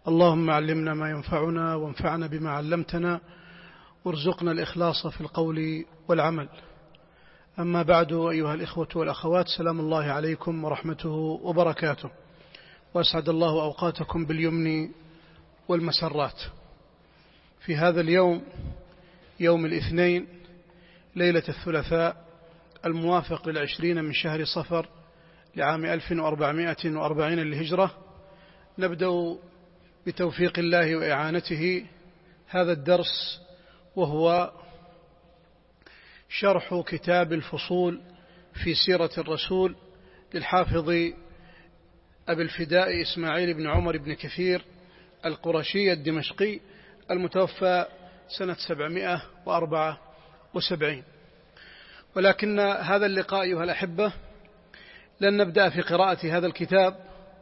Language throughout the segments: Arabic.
اللهم علمنا ما ينفعنا وانفعنا بما علمتنا وارزقنا الإخلاص في القول والعمل. أما بعد، أيها الإخوة والأخوات، سلام الله عليكم ورحمته وبركاته، وأسعد الله أوقاتكم باليمن والمسرات. في هذا اليوم، يوم الاثنين، ليلة الثلاثاء، الموافق 20 من شهر صفر لعام 1440 للهجرة، نبدأ بتوفيق الله وإعانته هذا الدرس، وهو شرح كتاب الفصول في سيرة الرسول للحافظ أبي الفداء إسماعيل بن عمر بن كثير القرشي الدمشقي، المتوفى سنة 774. ولكن هذا اللقاء أيها الأحبة لن نبدأ في قراءة هذا الكتاب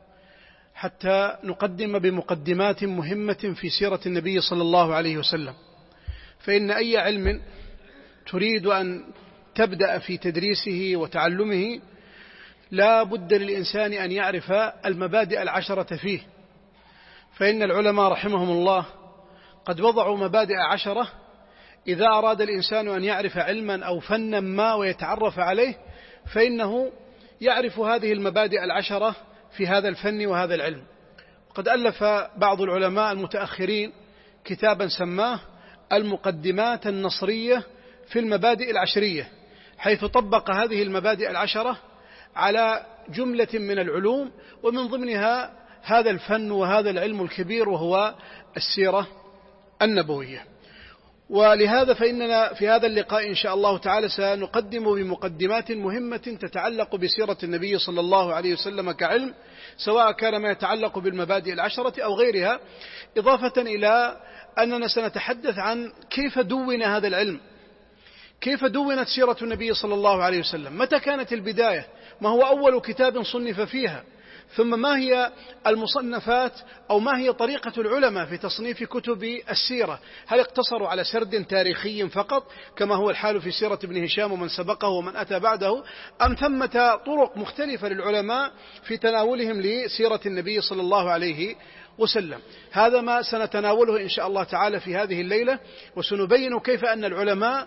حتى نقدم بمقدمات مهمة في سيرة النبي صلى الله عليه وسلم، فإن أي علم تريد أن تبدأ في تدريسه وتعلمه لا بد للإنسان أن يعرف المبادئ 10 فيه، فإن العلماء رحمهم الله قد وضعوا مبادئ 10 إذا أراد الإنسان أن يعرف علما أو فنا ما ويتعرف عليه، فإنه يعرف هذه المبادئ 10 في هذا الفن وهذا العلم. وقد ألف بعض العلماء المتأخرين كتابا سماه المقدمات النصرية في المبادئ 10، حيث طبق هذه المبادئ 10 على جملة من العلوم، ومن ضمنها هذا الفن وهذا العلم الكبير وهو السيرة النبوية. ولهذا فإننا في هذا اللقاء إن شاء الله تعالى سنقدم بمقدمات مهمة تتعلق بسيرة النبي صلى الله عليه وسلم كعلم، سواء كان ما يتعلق بالمبادئ 10 أو غيرها، إضافة إلى أننا سنتحدث عن كيف دون هذا العلم، كيف دونت سيرة النبي صلى الله عليه وسلم، متى كانت البداية، ما هو أول كتاب صنف فيها، ثم ما هي المصنفات أو ما هي طريقة العلماء في تصنيف كتب السيرة، هل اقتصروا على سرد تاريخي فقط كما هو الحال في سيرة ابن هشام ومن سبقه ومن أتى بعده، أم ثمة طرق مختلفة للعلماء في تناولهم لسيرة النبي صلى الله عليه وسلم. هذا ما سنتناوله إن شاء الله تعالى في هذه الليلة، وسنبين كيف أن العلماء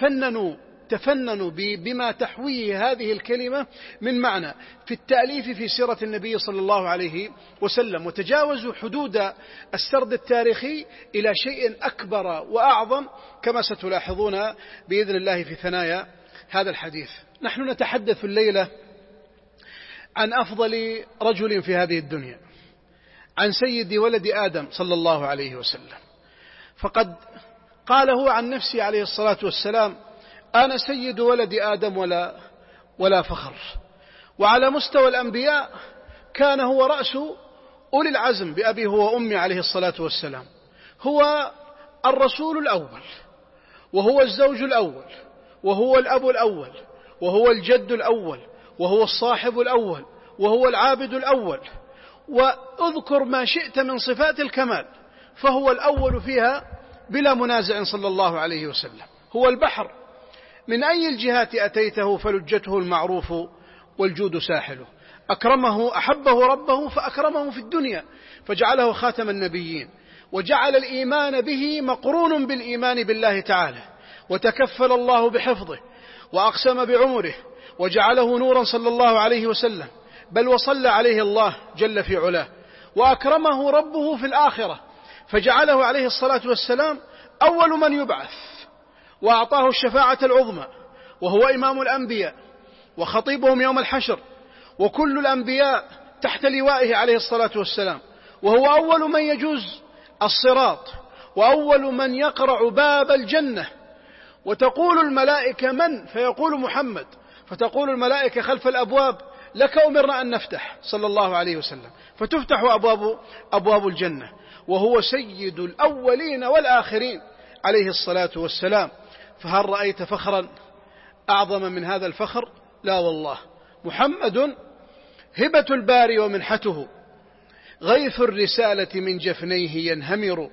تفننوا بما تحويه هذه الكلمة من معنى في التأليف في سيرة النبي صلى الله عليه وسلم، وتجاوزوا حدود السرد التاريخي إلى شيء أكبر وأعظم، كما ستلاحظون بإذن الله في ثنايا هذا الحديث. نحن نتحدث الليلة عن أفضل رجل في هذه الدنيا، عن سيد ولد آدم صلى الله عليه وسلم، فقد قال هو عن نفسه عليه الصلاة والسلام: أنا سيد ولد آدم ولا فخر. وعلى مستوى الأنبياء كان هو رأس أولي العزم بأبي هو وأمي عليه الصلاة والسلام، هو الرسول الأول، وهو الزوج الأول، وهو الأب الأول، وهو الجد الأول، وهو الصاحب الأول، وهو العابد الأول، وأذكر ما شئت من صفات الكمال، فهو الأول فيها بلا منازع صلى الله عليه وسلم. هو البحر، من أي الجهات أتيته فلجته المعروف والجود ساحله. أكرمه، أحبه ربه فأكرمه في الدنيا فجعله خاتم النبيين، وجعل الإيمان به مقرون بالإيمان بالله تعالى، وتكفل الله بحفظه وأقسم بعمره وجعله نورا صلى الله عليه وسلم، بل وصلى عليه الله جل في علاه. وأكرمه ربه في الآخرة فجعله عليه الصلاة والسلام أول من يبعث، وأعطاه الشفاعة العظمى، وهو إمام الأنبياء وخطيبهم يوم الحشر، وكل الأنبياء تحت لوائه عليه الصلاة والسلام، وهو أول من يجوز الصراط، وأول من يقرع باب الجنة. وتقول الملائكة: من؟ فيقول: محمد. فتقول الملائكة خلف الأبواب: لك أمرنا أن نفتح، صلى الله عليه وسلم، فتفتح أبواب الجنة، وهو سيد الأولين والآخرين عليه الصلاة والسلام. فهل رأيت فخرا أعظم من هذا الفخر؟ لا والله. محمد هبة الباري ومنحته، غيث الرسالة من جفنيه ينهمر،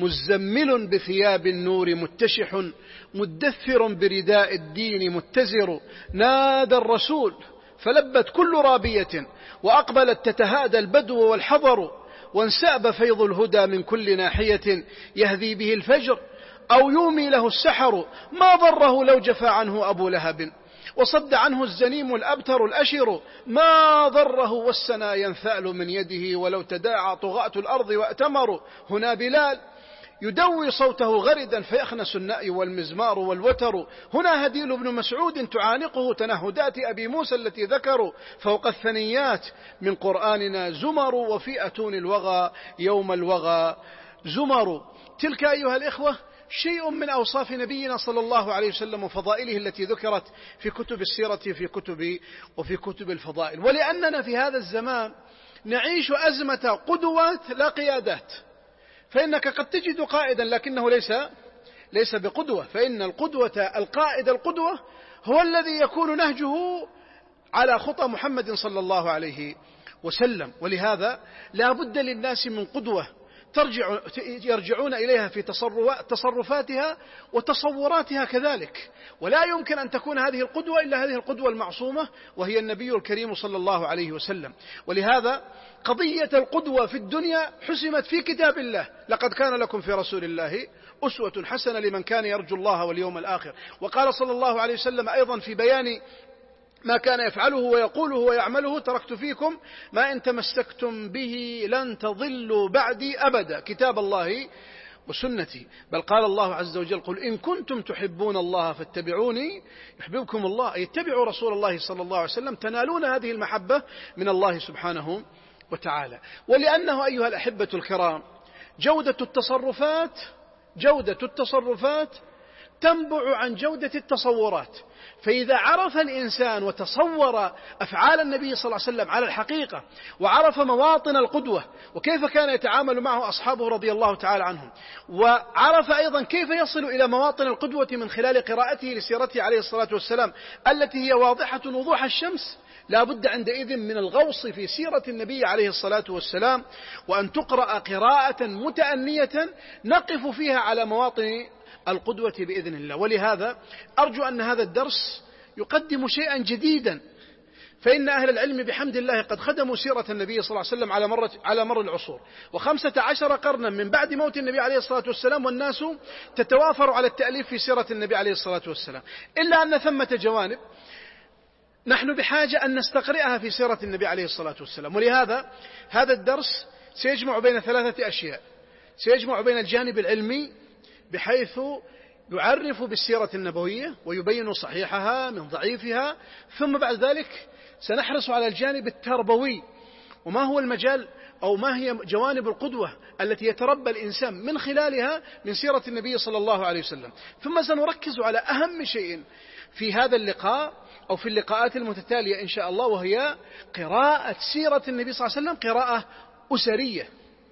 مزمل بثياب النور متشح، مدثر برداء الدين متزر. نادى الرسول فلبت كل رابية، وأقبلت تتهادى البدو والحضر، وانساب فيض الهدى من كل ناحية يهذي به الفجر أو يومي له السحر ما ضره لو جفى عنه أبو لهب وصد عنه الزنيم الأبتر الأشر ما ضره والسنا ينثأل من يده ولو تداعى طغاة الأرض وأتمروا. هنا بلال يدوي صوته غردا فيخنس النأي والمزمار والوتر. هنا هديل بن مسعود تعانقه تنهدات أبي موسى التي ذكروا فوق الثنيات من قرآننا زمر وفي أتون الوغى يوم الوغى زمر. تلك أيها الإخوة شيء من أوصاف نبينا صلى الله عليه وسلم وفضائله التي ذكرت في كتب السيرة وفي كتب الفضائل. ولأننا في هذا الزمان نعيش أزمة قدوات لا قيادات، فإنك قد تجد قائدا لكنه ليس بقدوة، فإن القائد القدوة هو الذي يكون نهجه على خطى محمد صلى الله عليه وسلم. ولهذا لا بد للناس من قدوة يرجعون إليها في تصرفاتها وتصوراتها كذلك، ولا يمكن أن تكون هذه القدوة إلا هذه القدوة المعصومة وهي النبي الكريم صلى الله عليه وسلم. ولهذا قضية القدوة في الدنيا حسمت في كتاب الله: لقد كان لكم في رسول الله أسوة حسنة لمن كان يرجو الله واليوم الآخر. وقال صلى الله عليه وسلم أيضا في بيان ما كان يفعله ويقوله ويعمله: تركت فيكم ما إن تمسكتم به لن تضلوا بعدي أبدا، كتاب الله وسنتي. بل قال الله عز وجل: قل إن كنتم تحبون الله فاتبعوني يحببكم الله. أي اتبعوا رسول الله صلى الله عليه وسلم تنالون هذه المحبة من الله سبحانه وتعالى. ولأنه أيها الأحبة الكرام جودة التصرفات تنبع عن جودة التصورات. فإذا عرف الإنسان وتصور أفعال النبي صلى الله عليه وسلم على الحقيقة، وعرف مواطن القدوة وكيف كان يتعامل معه أصحابه رضي الله تعالى عنهم، وعرف أيضا كيف يصل إلى مواطن القدوة من خلال قراءته لسيرته عليه الصلاة والسلام التي هي واضحة وضوح الشمس، لا بد عندئذ من الغوص في سيرة النبي عليه الصلاة والسلام، وأن تقرأ قراءة متأنية نقف فيها على مواطن القدوة بإذن الله. ولهذا أرجو أن هذا الدرس يقدم شيئا جديدا، فإن أهل العلم بحمد الله قد خدموا سيرة النبي صلى الله عليه وسلم على مر العصور، 15 قرنا من بعد موت النبي عليه الصلاة والسلام، والناس تتوافر على التأليف في سيرة النبي عليه الصلاة والسلام، إلا أن ثمة جوانب نحن بحاجة أن نستقرئها في سيرة النبي عليه الصلاة والسلام. ولهذا هذا الدرس سيجمع بين 3 أشياء: سيجمع بين الجانب العلمي بحيث يعرف بالسيرة النبوية ويبين صحيحها من ضعيفها، ثم بعد ذلك سنحرص على الجانب التربوي، وما هو المجال أو ما هي جوانب القدوة التي يتربى الإنسان من خلالها من سيرة النبي صلى الله عليه وسلم. ثم سنركز على أهم شيء في هذا اللقاء أو في اللقاءات المتتالية إن شاء الله، وهي قراءة سيرة النبي صلى الله عليه وسلم قراءة أسرية.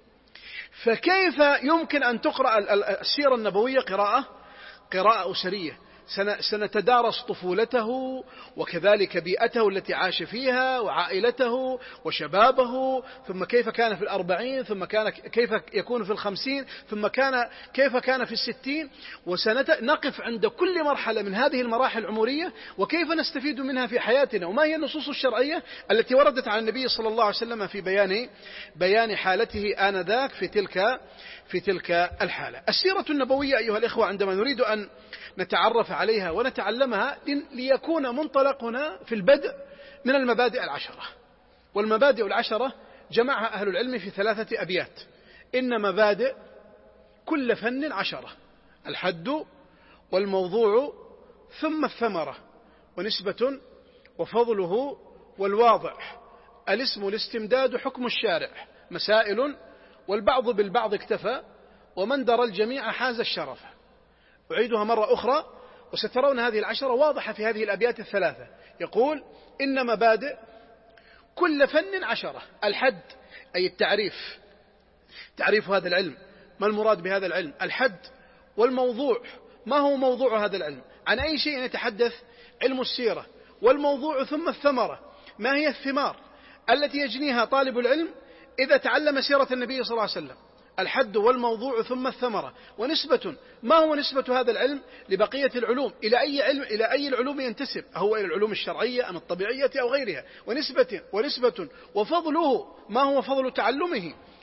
فكيف يمكن أن تقرأ السيرة النبوية قراءة أسرية؟ سنتدارس طفولته وكذلك بيئته التي عاش فيها وعائلته وشبابه، ثم كيف كان في 40، ثم كيف يكون في 50، ثم كيف كان في 60. وسنقف عند كل مرحلة من هذه المراحل العمرية وكيف نستفيد منها في حياتنا، وما هي النصوص الشرعية التي وردت عن النبي صلى الله عليه وسلم في بيان حالته آنذاك في تلك الحالة. السيرة النبوية أيها الإخوة عندما نريد أن نتعرف عليها ونتعلمها ليكون منطلقنا في البدء من المبادئ 10، والمبادئ 10 جمعها أهل العلم في 3 أبيات: إن مبادئ كل فن 10، الحد والموضوع ثم الثمرة ونسبة وفضله والواضح، الاسم الاستمداد حكم الشارع، مسائل والبعض بالبعض اكتفى، ومن درى الجميع حاز الشرف. أعيدها مرة أخرى وسترون هذه 10 واضحة في هذه الأبيات 3. يقول: إن مبادئ كل فن 10، الحد أي التعريف، تعريف هذا العلم، ما المراد بهذا العلم، الحد، والموضوع، ما هو موضوع هذا العلم، عن أي شيء يتحدث علم السيرة، والموضوع ثم الثمرة، ما هي الثمار التي يجنيها طالب العلم إذا تعلم سيرة النبي صلى الله عليه وسلم، الحد والموضوع ثم الثمرة، ونسبة، ما هو نسبة هذا العلم لبقية العلوم، إلى أي العلوم ينتسب، هو إلى العلوم الشرعية أم الطبيعية أو غيرها، ونسبة وفضله، ما هو فضل تعلمه،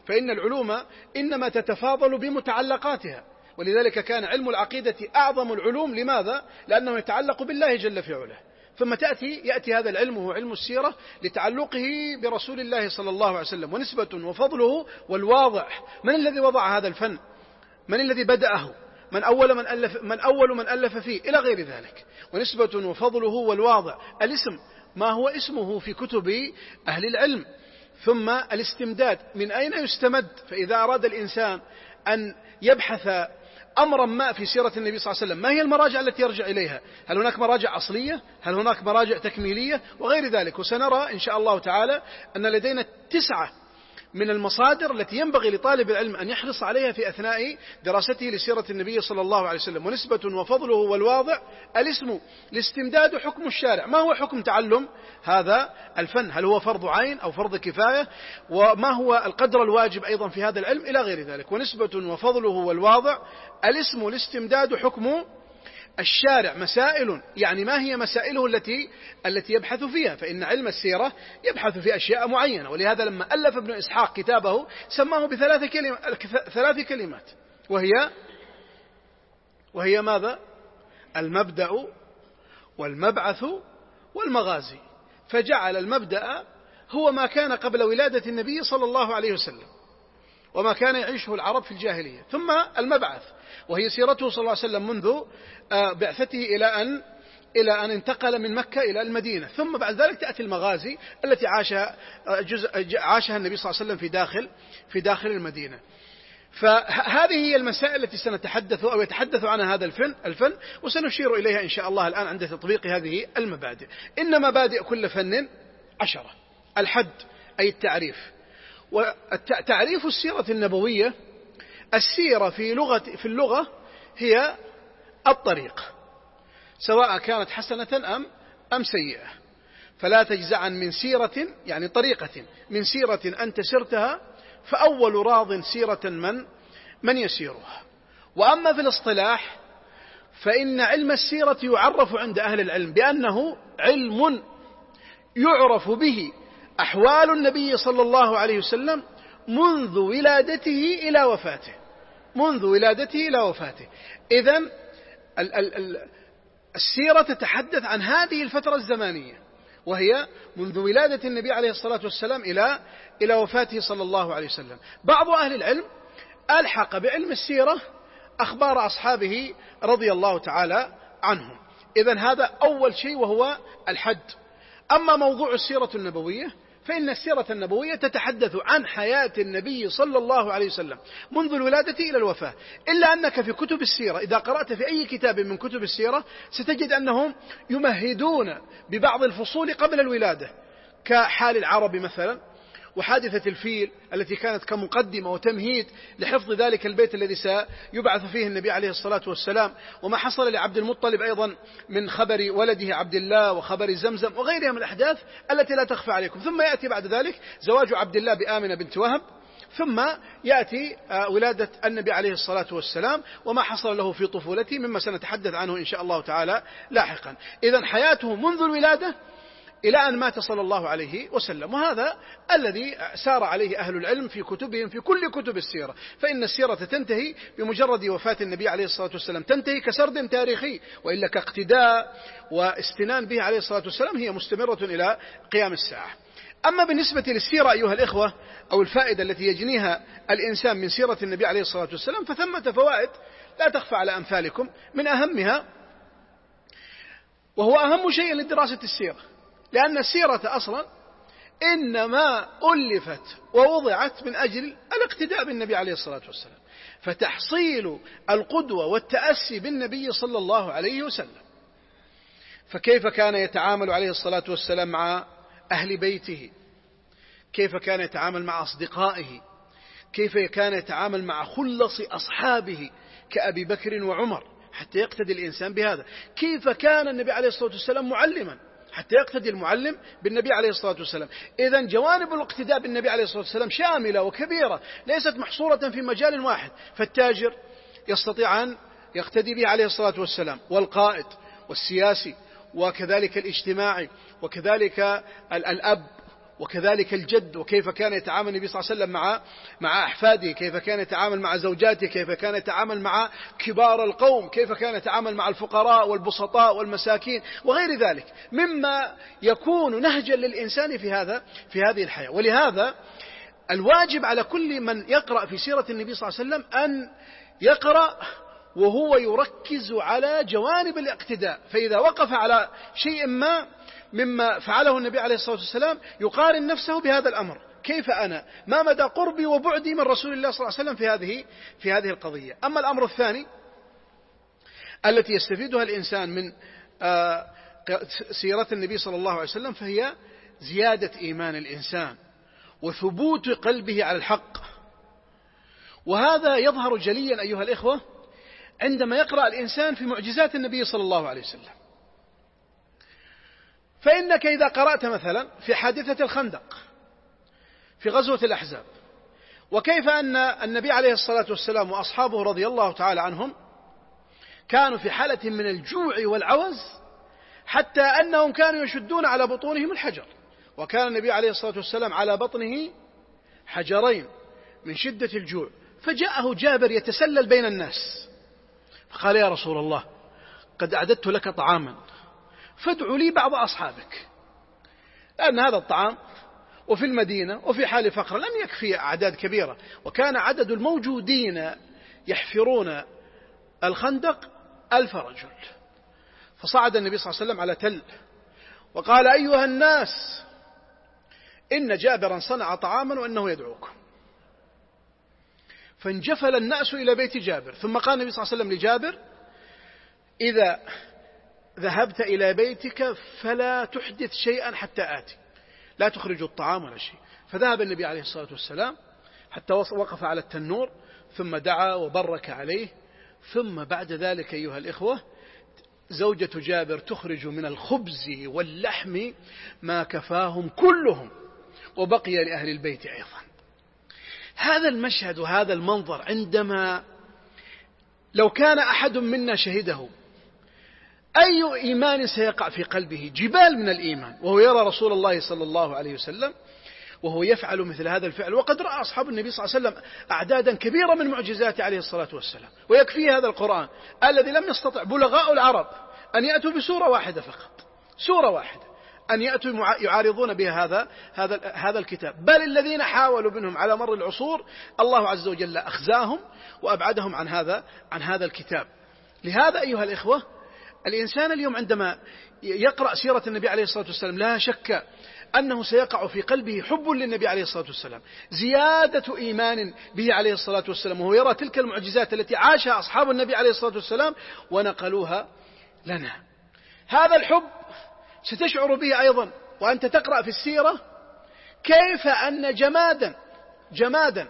فإن العلوم إنما تتفاضل بمتعلقاتها، ولذلك كان علم العقيدة أعظم العلوم. لماذا؟ لأنه يتعلق بالله جل في علاه. ثم يأتي هذا العلم وهو علم السيرة لتعلقه برسول الله صلى الله عليه وسلم، ونسبة وفضله والواضع. من الذي وضع هذا الفن؟ من الذي بدأه؟ من أول من ألف فيه إلى غير ذلك. ونسبة وفضله والواضع. الاسم ما هو اسمه في كتب أهل العلم. ثم الاستمداد، من أين يستمد؟ فإذا أراد الإنسان أن يبحث أمرا ما في سيرة النبي صلى الله عليه وسلم، ما هي المراجع التي يرجع إليها؟ هل هناك مراجع أصلية؟ هل هناك مراجع تكميلية؟ وغير ذلك. وسنرى إن شاء الله تعالى أن لدينا 9 من المصادر التي ينبغي لطالب العلم أن يحرص عليها في أثناء دراسته لسيرة النبي صلى الله عليه وسلم. ونسبة وفضله والواضع. الاسم، الاستمداد، حكم الشارع. ما هو حكم تعلم هذا الفن؟ هل هو فرض عين أو فرض كفاية؟ وما هو القدر الواجب أيضا في هذا العلم إلى غير ذلك. ونسبة وفضله والواضع. الاسم، الاستمداد، حكم الشارع. مسائل، يعني ما هي مسائله التي يبحث فيها؟ فإن علم السيرة يبحث في أشياء معينة، ولهذا لما ألف ابن إسحاق كتابه سماه ب3 كلمات، وهي ماذا؟ المبدأ والمبعث والمغازي. فجعل المبدأ هو ما كان قبل ولادة النبي صلى الله عليه وسلم وما كان يعيشه العرب في الجاهلية. ثم المبعث، وهي سيرته صلى الله عليه وسلم منذ بعثته إلى أن انتقل من مكة إلى المدينة. ثم بعد ذلك تأتي المغازي التي عاشها النبي صلى الله عليه وسلم في داخل المدينة. فهذه هي المسائل التي سنتحدث أو يتحدث عنها هذا الفن، وسنشير إليها إن شاء الله الآن عند تطبيق هذه المبادئ. إن مبادئ كل فن 10. الحد أي التعريف. وتعريف السيرة النبوية: السيرة في اللغة هي الطريق، سواء كانت حسنة أم سيئة. فلا تجزعا من سيرة، يعني طريقة، من سيرة أنت سرتها، فأول راض سيرة من يسيرها. وأما في الاصطلاح فإن علم السيرة يعرف عند أهل العلم بأنه علم يعرف به أحوال النبي صلى الله عليه وسلم منذ ولادته إلى وفاته. إذن السيرة تتحدث عن هذه الفترة الزمانية، وهي منذ ولادة النبي عليه الصلاة والسلام إلى وفاته صلى الله عليه وسلم. بعض أهل العلم ألحق بعلم السيرة أخبار أصحابه رضي الله تعالى عنهم. إذن هذا أول شيء وهو الحد. أما موضوع السيرة النبوية فإن السيرة النبوية تتحدث عن حياة النبي صلى الله عليه وسلم منذ الولادة إلى الوفاة. إلا أنك في كتب السيرة إذا قرأت في أي كتاب من كتب السيرة ستجد أنهم يمهدون ببعض الفصول قبل الولادة، كحال العرب مثلا، وحادثة الفيل التي كانت كمقدمة وتمهيد لحفظ ذلك البيت الذي سيبعث فيه النبي عليه الصلاة والسلام، وما حصل لعبد المطلب أيضا من خبر ولده عبد الله وخبر زمزم وغيرها من الأحداث التي لا تخفى عليكم. ثم يأتي بعد ذلك زواج عبد الله بآمنة بنت وهب، ثم يأتي ولادة النبي عليه الصلاة والسلام وما حصل له في طفولته مما سنتحدث عنه إن شاء الله تعالى لاحقا. إذن حياته منذ الولادة إلى أن مات صلى الله عليه وسلم، وهذا الذي سار عليه أهل العلم في كتبهم في كل كتب السيرة. فإن السيرة تنتهي بمجرد وفاة النبي عليه الصلاة والسلام، تنتهي كسرد تاريخي، وإلا كاقتداء واستنان به عليه الصلاة والسلام هي مستمرة إلى قيام الساعة. أما بالنسبة للسيرة أيها الإخوة، أو الفائدة التي يجنيها الإنسان من سيرة النبي عليه الصلاة والسلام، فثمة فوائد لا تخفى على أمثالكم. من أهمها، وهو أهم شيء لدراسة السيرة، لأن السيرة أصلا إنما ألفت ووضعت من أجل الاقتداء بالنبي عليه الصلاة والسلام، فتحصيل القدوة والتأسي بالنبي صلى الله عليه وسلم. فكيف كان يتعامل عليه الصلاة والسلام مع أهل بيته؟ كيف كان يتعامل مع أصدقائه؟ كيف كان يتعامل مع خلص أصحابه كأبي بكر وعمر حتى يقتدي الإنسان بهذا؟ كيف كان النبي عليه الصلاة والسلام معلما حتى يقتدي المعلم بالنبي عليه الصلاة والسلام؟ إذن جوانب الاقتداء بالنبي عليه الصلاة والسلام شاملة وكبيرة، ليست محصورة في مجال واحد. فالتاجر يستطيع أن يقتدي به عليه الصلاة والسلام، والقائد والسياسي وكذلك الاجتماعي وكذلك الأب وكذلك الجد، وكيف كان يتعامل النبي صلى الله عليه وسلم مع أحفاده، كيف كان يتعامل مع زوجاته، كيف كان يتعامل مع كبار القوم، كيف كان يتعامل مع الفقراء والبسطاء والمساكين وغير ذلك مما يكون نهجا للإنسان في هذه الحياة. ولهذا الواجب على كل من يقرأ في سيرة النبي صلى الله عليه وسلم أن يقرأ وهو يركز على جوانب الاقتداء، فإذا وقف على شيء ما مما فعله النبي عليه الصلاة والسلام يقارن نفسه بهذا الأمر، كيف أنا، ما مدى قربي وبعدي من رسول الله صلى الله عليه وسلم في هذه القضية. أما الأمر الثاني التي يستفيدها الإنسان من سيرة النبي صلى الله عليه وسلم فهي زيادة إيمان الإنسان وثبوت قلبه على الحق، وهذا يظهر جليا أيها الإخوة عندما يقرأ الإنسان في معجزات النبي صلى الله عليه وسلم. فإنك إذا قرأت مثلا في حادثة الخندق في غزوة الأحزاب، وكيف أن النبي عليه الصلاة والسلام وأصحابه رضي الله تعالى عنهم كانوا في حالة من الجوع والعوز حتى أنهم كانوا يشدون على بطونهم الحجر، وكان النبي عليه الصلاة والسلام على بطنه حجرين من شدة الجوع، فجاءه جابر يتسلل بين الناس فقال: يا رسول الله، قد أعددت لك طعاما فادع لي بعض أصحابك، لأن هذا الطعام وفي المدينة وفي حال فقر لم يكفي أعداد كبيرة، وكان عدد الموجودين يحفرون الخندق 1000 رجل. فصعد النبي صلى الله عليه وسلم على تل وقال: أيها الناس، إن جابرا صنع طعاما وإنه يدعوكم. فانجفل الناس إلى بيت جابر، ثم قال النبي صلى الله عليه وسلم لجابر: إذا ذهبت إلى بيتك فلا تحدث شيئا حتى آتي، لا تخرج الطعام ولا شيء. فذهب النبي عليه الصلاة والسلام حتى وقف على التنور، ثم دعا وبرك عليه، ثم بعد ذلك أيها الإخوة زوجة جابر تخرج من الخبز واللحم ما كفاهم كلهم وبقي لأهل البيت أيضا. هذا المشهد وهذا المنظر عندما لو كان أحد منا شهده أي إيمان سيقع في قلبه؟ جبال من الإيمان، وهو يرى رسول الله صلى الله عليه وسلم وهو يفعل مثل هذا الفعل. وقد رأى أصحاب النبي صلى الله عليه وسلم أعدادا كبيرة من معجزاته عليه الصلاة والسلام، ويكفي هذا القرآن الذي لم يستطع بلغاء العرب أن يأتوا بسورة واحدة فقط، سورة واحدة أن يأتوا يعارضون بها هذا الكتاب، بل الذين حاولوا منهم على مر العصور الله عز وجل أخزاهم وأبعدهم عن هذا الكتاب. لهذا أيها الإخوة الإنسان اليوم عندما يقرأ سيرة النبي عليه الصلاة والسلام لا شك أنه سيقع في قلبه حب للنبي عليه الصلاة والسلام، زيادة إيمان به عليه الصلاة والسلام، وهو يرى تلك المعجزات التي عاشها أصحاب النبي عليه الصلاة والسلام ونقلوها لنا. هذا الحب ستشعر به أيضا وأنت تقرأ في السيرة كيف أن جمادا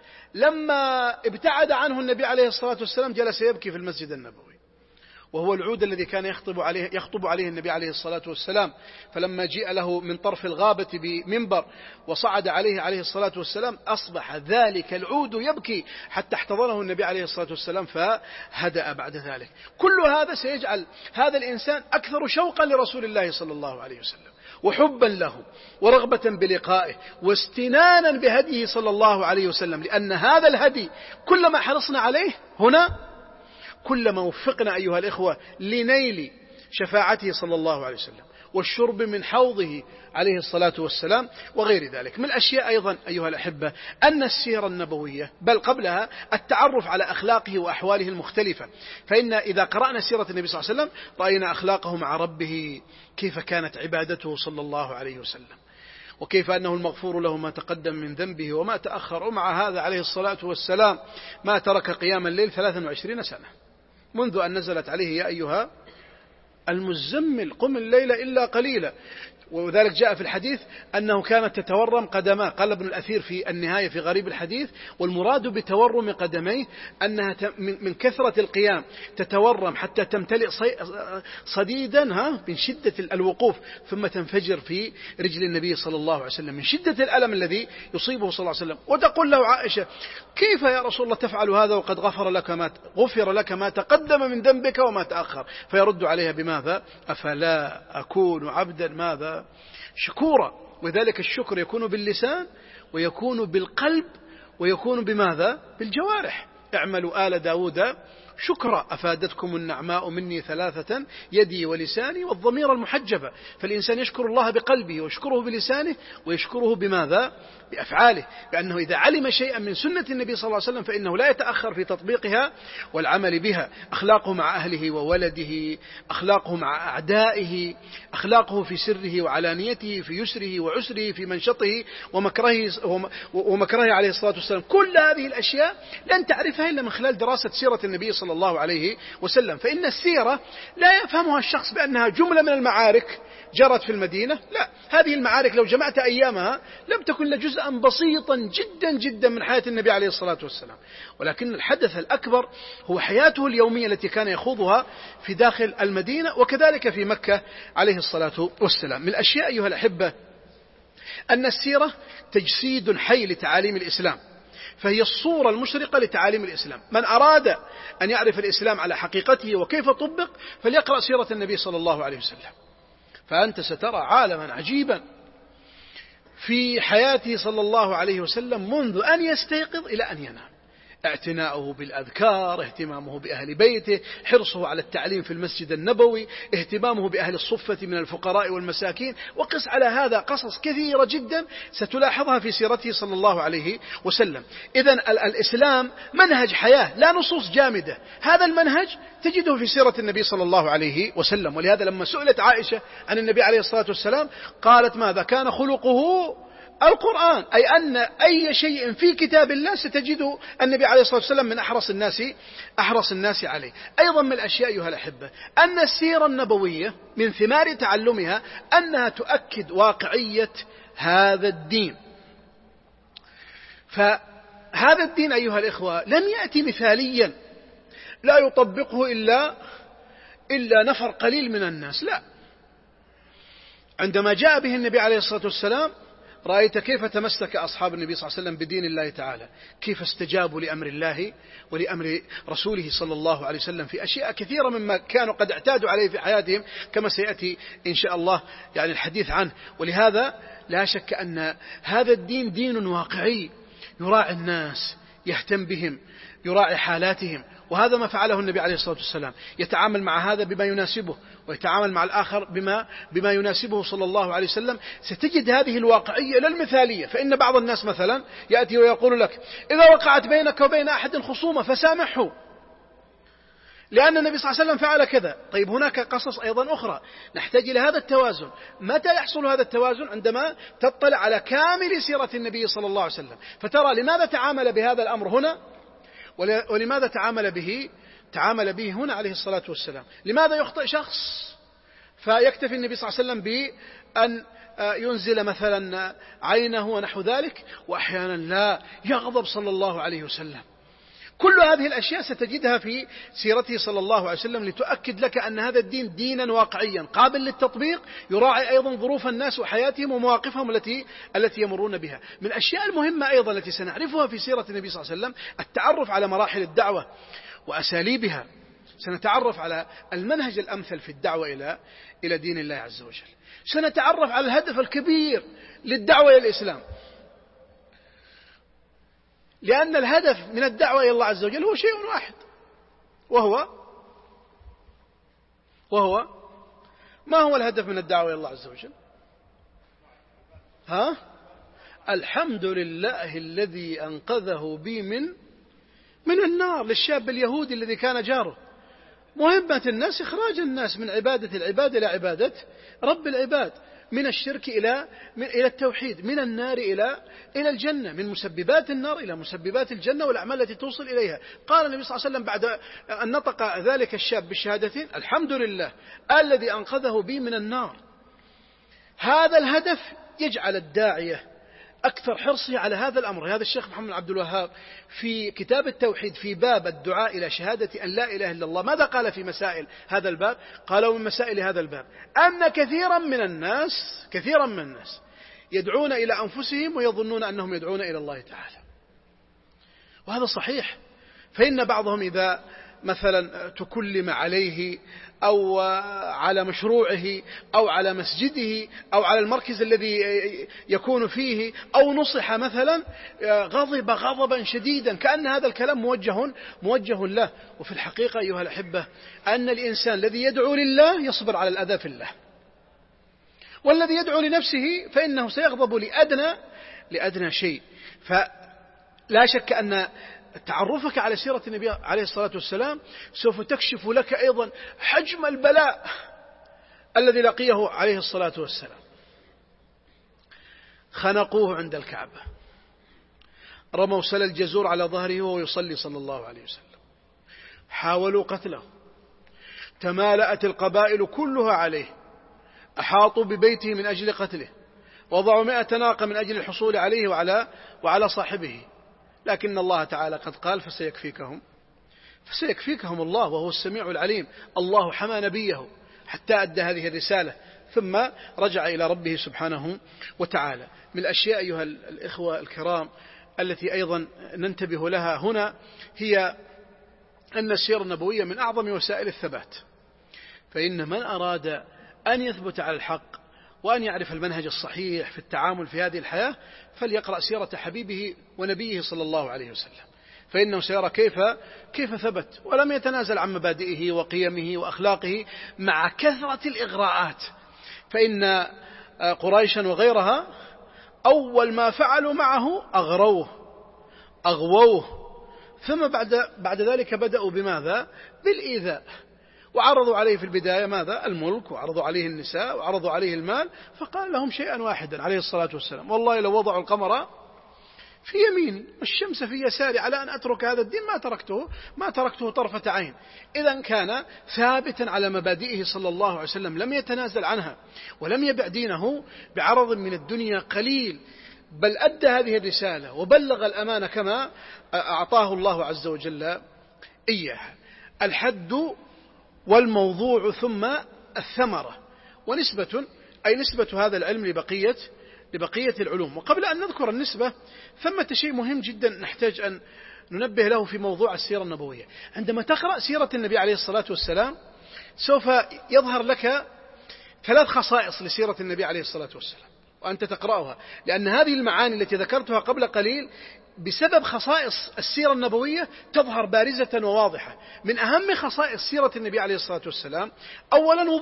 لما ابتعد عنه النبي عليه الصلاة والسلام جلس يبكي في المسجد النبوي، وهو العود الذي كان يخطب عليه النبي عليه الصلاة والسلام. فلما جاء له من طرف الغابة بمنبر وصعد عليه الصلاة والسلام أصبح ذلك العود يبكي حتى احتضنه النبي عليه الصلاة والسلام فهدأ بعد ذلك. كل هذا سيجعل هذا الإنسان أكثر شوقا لرسول الله صلى الله عليه وسلم، وحبا له، ورغبة بلقائه، واستنانا بهديه صلى الله عليه وسلم، لأن هذا الهدي كلما حرصنا عليه هنا كلما وفقنا أيها الإخوة لنيل شفاعته صلى الله عليه وسلم والشرب من حوضه عليه الصلاة والسلام وغير ذلك. من الأشياء أيضا أيها الأحبة أن السيرة النبوية بل قبلها التعرف على أخلاقه وأحواله المختلفة، فإن إذا قرأنا سيرة النبي صلى الله عليه وسلم رأينا أخلاقه مع ربه، كيف كانت عبادته صلى الله عليه وسلم، وكيف أنه المغفور له ما تقدم من ذنبه وما تأخر، ومع هذا عليه الصلاة والسلام ما ترك قيام الليل 23 سنة منذ أن نزلت عليه يا أيها المزمل قم الليل إلا قليلا. وذلك جاء في الحديث أنه كانت تتورم قدماه، قال ابن الأثير في النهاية في غريب الحديث: والمراد بتورم قدميه أنها من كثرة القيام تتورم حتى تمتلئ صديدا من شدة الوقوف، ثم تنفجر في رجل النبي صلى الله عليه وسلم من شدة الألم الذي يصيبه صلى الله عليه وسلم. وتقول له عائشة: كيف يا رسول الله تفعل هذا وقد غفر لك ما تقدم من ذنبك وما تأخر؟ فيرد عليها بماذا؟ أفلا أكون عبدا ماذا ماذا؟ شكورا. وذلك الشكر يكون باللسان ويكون بالقلب ويكون بماذا؟ بالجوارح. اعملوا آل داود شكرا أفادتكم النعماء مني ثلاثة يدي ولساني والضمير المحجبة. فالإنسان يشكر الله بقلبه ويشكره بلسانه ويشكره بماذا؟ بأفعاله، لأنه إذا علم شيئا من سنة النبي صلى الله عليه وسلم فإنه لا يتأخر في تطبيقها والعمل بها. أخلاقه مع أهله وولده، أخلاقه مع أعدائه، أخلاقه في سره وعلانيته، في يسره وعسره، في منشطه ومكره عليه الصلاة والسلام. كل هذه الأشياء لن تعرفها إلا من خلال دراسة سيرة النبي صلى الله عليه وسلم. فإن السيرة لا يفهمها الشخص بأنها جملة من المعارك جرت في المدينة، لا، هذه المعارك لو جمعت أيامها لم تكن لجزءا بسيطا جدا جدا من حياة النبي عليه الصلاة والسلام، ولكن الحدث الأكبر هو حياته اليومية التي كان يخوضها في داخل المدينة وكذلك في مكة عليه الصلاة والسلام. من الأشياء أيها الأحبة أن السيرة تجسيد حي لتعاليم الإسلام، فهي الصورة المشرقة لتعاليم الإسلام. من أراد أن يعرف الإسلام على حقيقته وكيف طبق فليقرأ سيرة النبي صلى الله عليه وسلم، فأنت سترى عالما عجيبا في حياته صلى الله عليه وسلم منذ أن يستيقظ إلى أن ينام. اعتناؤه بالأذكار، اهتمامه بأهل بيته، حرصه على التعليم في المسجد النبوي، اهتمامه بأهل الصفة من الفقراء والمساكين، وقس على هذا قصص كثيرة جدا ستلاحظها في سيرته صلى الله عليه وسلم. إذن الإسلام منهج حياة لا نصوص جامدة، هذا المنهج تجده في سيرة النبي صلى الله عليه وسلم. ولهذا لما سئلت عائشة عن النبي عليه الصلاة والسلام قالت ماذا؟ كان خلقه القرآن، أي أن أي شيء في كتاب الله ستجده النبي عليه الصلاة والسلام من أحرص الناس عليه. أيضا من الأشياء أيها الأحبة أن السيرة النبوية من ثمار تعلمها أنها تؤكد واقعية هذا الدين. فهذا الدين أيها الإخوة لم يأتي مثاليا لا يطبقه إلا نفر قليل من الناس، لا، عندما جاء به النبي عليه الصلاة والسلام رأيت كيف تمسك أصحاب النبي صلى الله عليه وسلم بدين الله تعالى، كيف استجابوا لأمر الله ولأمر رسوله صلى الله عليه وسلم في أشياء كثيرة مما كانوا قد اعتادوا عليه في حياتهم، كما سيأتي إن شاء الله يعني الحديث عنه. ولهذا لا شك أن هذا الدين دين واقعي يراعي الناس، يهتم بهم، يراعي حالاتهم، وهذا ما فعله النبي عليه الصلاة والسلام. يتعامل مع هذا بما يناسبه ويتعامل مع الآخر بما يناسبه صلى الله عليه وسلم. ستجد هذه الواقعية لا المثالية. فإن بعض الناس مثلا يأتي ويقول لك إذا وقعت بينك وبين أحد خصومة فسامحه لأن النبي صلى الله عليه وسلم فعل كذا. طيب هناك قصص أيضا أخرى نحتاج إلى هذا التوازن. متى يحصل هذا التوازن؟ عندما تطلع على كامل سيرة النبي صلى الله عليه وسلم فترى لماذا تعامل بهذا الأمر هنا ولماذا تعامل به هنا عليه الصلاة والسلام. لماذا يخطئ شخص فيكتفي النبي صلى الله عليه وسلم بأن ينزل مثلا عينه ونحو ذلك، وأحيانا لا، يغضب صلى الله عليه وسلم. كل هذه الأشياء ستجدها في سيرته صلى الله عليه وسلم لتؤكد لك أن هذا الدين دينا واقعيا قابل للتطبيق، يراعي أيضا ظروف الناس وحياتهم ومواقفهم التي يمرون بها. من الأشياء المهمة أيضا التي سنعرفها في سيرة النبي صلى الله عليه وسلم التعرف على مراحل الدعوة وأساليبها. سنتعرف على المنهج الأمثل في الدعوة إلى دين الله عز وجل. سنتعرف على الهدف الكبير للدعوة إلى الإسلام، لأن الهدف من الدعوة إلى الله عز وجل هو شيء واحد، وهو ما هو الهدف من الدعوة إلى الله عز وجل؟ الحمد لله الذي أنقذه بي من النار. للشاب اليهودي الذي كان جاره مهمة الناس إخراج الناس من عبادة العباد إلى عبادة رب العباد، من الشرك إلى التوحيد، من النار إلى الجنة، من مسببات النار إلى مسببات الجنة والأعمال التي توصل إليها. قال النبي صلى الله عليه وسلم بعد أن نطق ذلك الشاب بالشهادتين الحمد لله الذي أنقذه بي من النار. هذا الهدف يجعل الداعية أكثر حرصه على هذا الأمر. هذا الشيخ محمد عبد الوهاب في كتاب التوحيد في باب الدعاء إلى شهادة أن لا إله إلا الله ماذا قال في مسائل هذا الباب؟ قال من مسائل هذا الباب أن كثيرا من الناس يدعون إلى أنفسهم ويظنون أنهم يدعون إلى الله تعالى، وهذا صحيح. فإن بعضهم إذا مثلا تكلم عليه أو على مشروعه أو على مسجده أو على المركز الذي يكون فيه، أو نصح مثلا غضب غضبا شديدا كأن هذا الكلام موجه له. وفي الحقيقة أيها الأحبة أن الإنسان الذي يدعو لله يصبر على الأذى في الله، والذي يدعو لنفسه فإنه سيغضب لأدنى شيء. فلا شك أن تعرفك على سيرة النبي عليه الصلاة والسلام سوف تكشف لك أيضا حجم البلاء الذي لقيه عليه الصلاة والسلام. خنقوه عند الكعبة، رموا سل الجزور على ظهره وهو يصلي صلى الله عليه وسلم، حاولوا قتله، تمالأت القبائل كلها عليه، أحاطوا ببيته من أجل قتله، وضعوا 100 ناقة من أجل الحصول عليه وعلى صاحبه، لكن الله تعالى قد قال فسيكفيكهم الله وهو السميع العليم. الله حمى نبيه حتى أدى هذه الرسالة ثم رجع إلى ربه سبحانه وتعالى. من الأشياء أيها الإخوة الكرام التي أيضا ننتبه لها هنا هي أن السيرة النبوية من أعظم وسائل الثبات، فإن من أراد أن يثبت على الحق وأن يعرف المنهج الصحيح في التعامل في هذه الحياة فليقرأ سيرة حبيبه ونبيه صلى الله عليه وسلم، فإنه سيرى كيف ثبت ولم يتنازل عن مبادئه وقيمه وأخلاقه مع كثرة الإغراءات. فإن قريشا وغيرها أول ما فعلوا معه أغووه، ثم بعد ذلك بدأوا بماذا؟ بالإيذاء، وعرضوا عليه في البداية ماذا؟ الملك، وعرضوا عليه النساء، وعرضوا عليه المال، فقال لهم شيئا واحدا عليه الصلاة والسلام: والله لو وضعوا القمر في يميني والشمس في يساري على أن أترك هذا الدين ما تركته طرفة عين. إذا كان ثابتا على مبادئه صلى الله عليه وسلم، لم يتنازل عنها ولم يبع دينه بعرض من الدنيا قليل، بل أدى هذه الرسالة وبلغ الأمانة كما أعطاه الله عز وجل إياها. الحد والموضوع ثم الثمرة، ونسبة أي نسبة هذا العلم لبقية العلوم. وقبل أن نذكر النسبة ثمة شيء مهم جدا نحتاج أن ننبه له في موضوع السيرة النبوية. عندما تقرأ سيرة النبي عليه الصلاة والسلام سوف يظهر لك 3 خصائص لسيرة النبي عليه الصلاة والسلام وأنت تقرأها، لأن هذه المعاني التي ذكرتها قبل قليل بسبب خصائص السيرة النبوية تظهر بارزة وواضحة. من أهم خصائص سيرة النبي عليه الصلاة والسلام أولا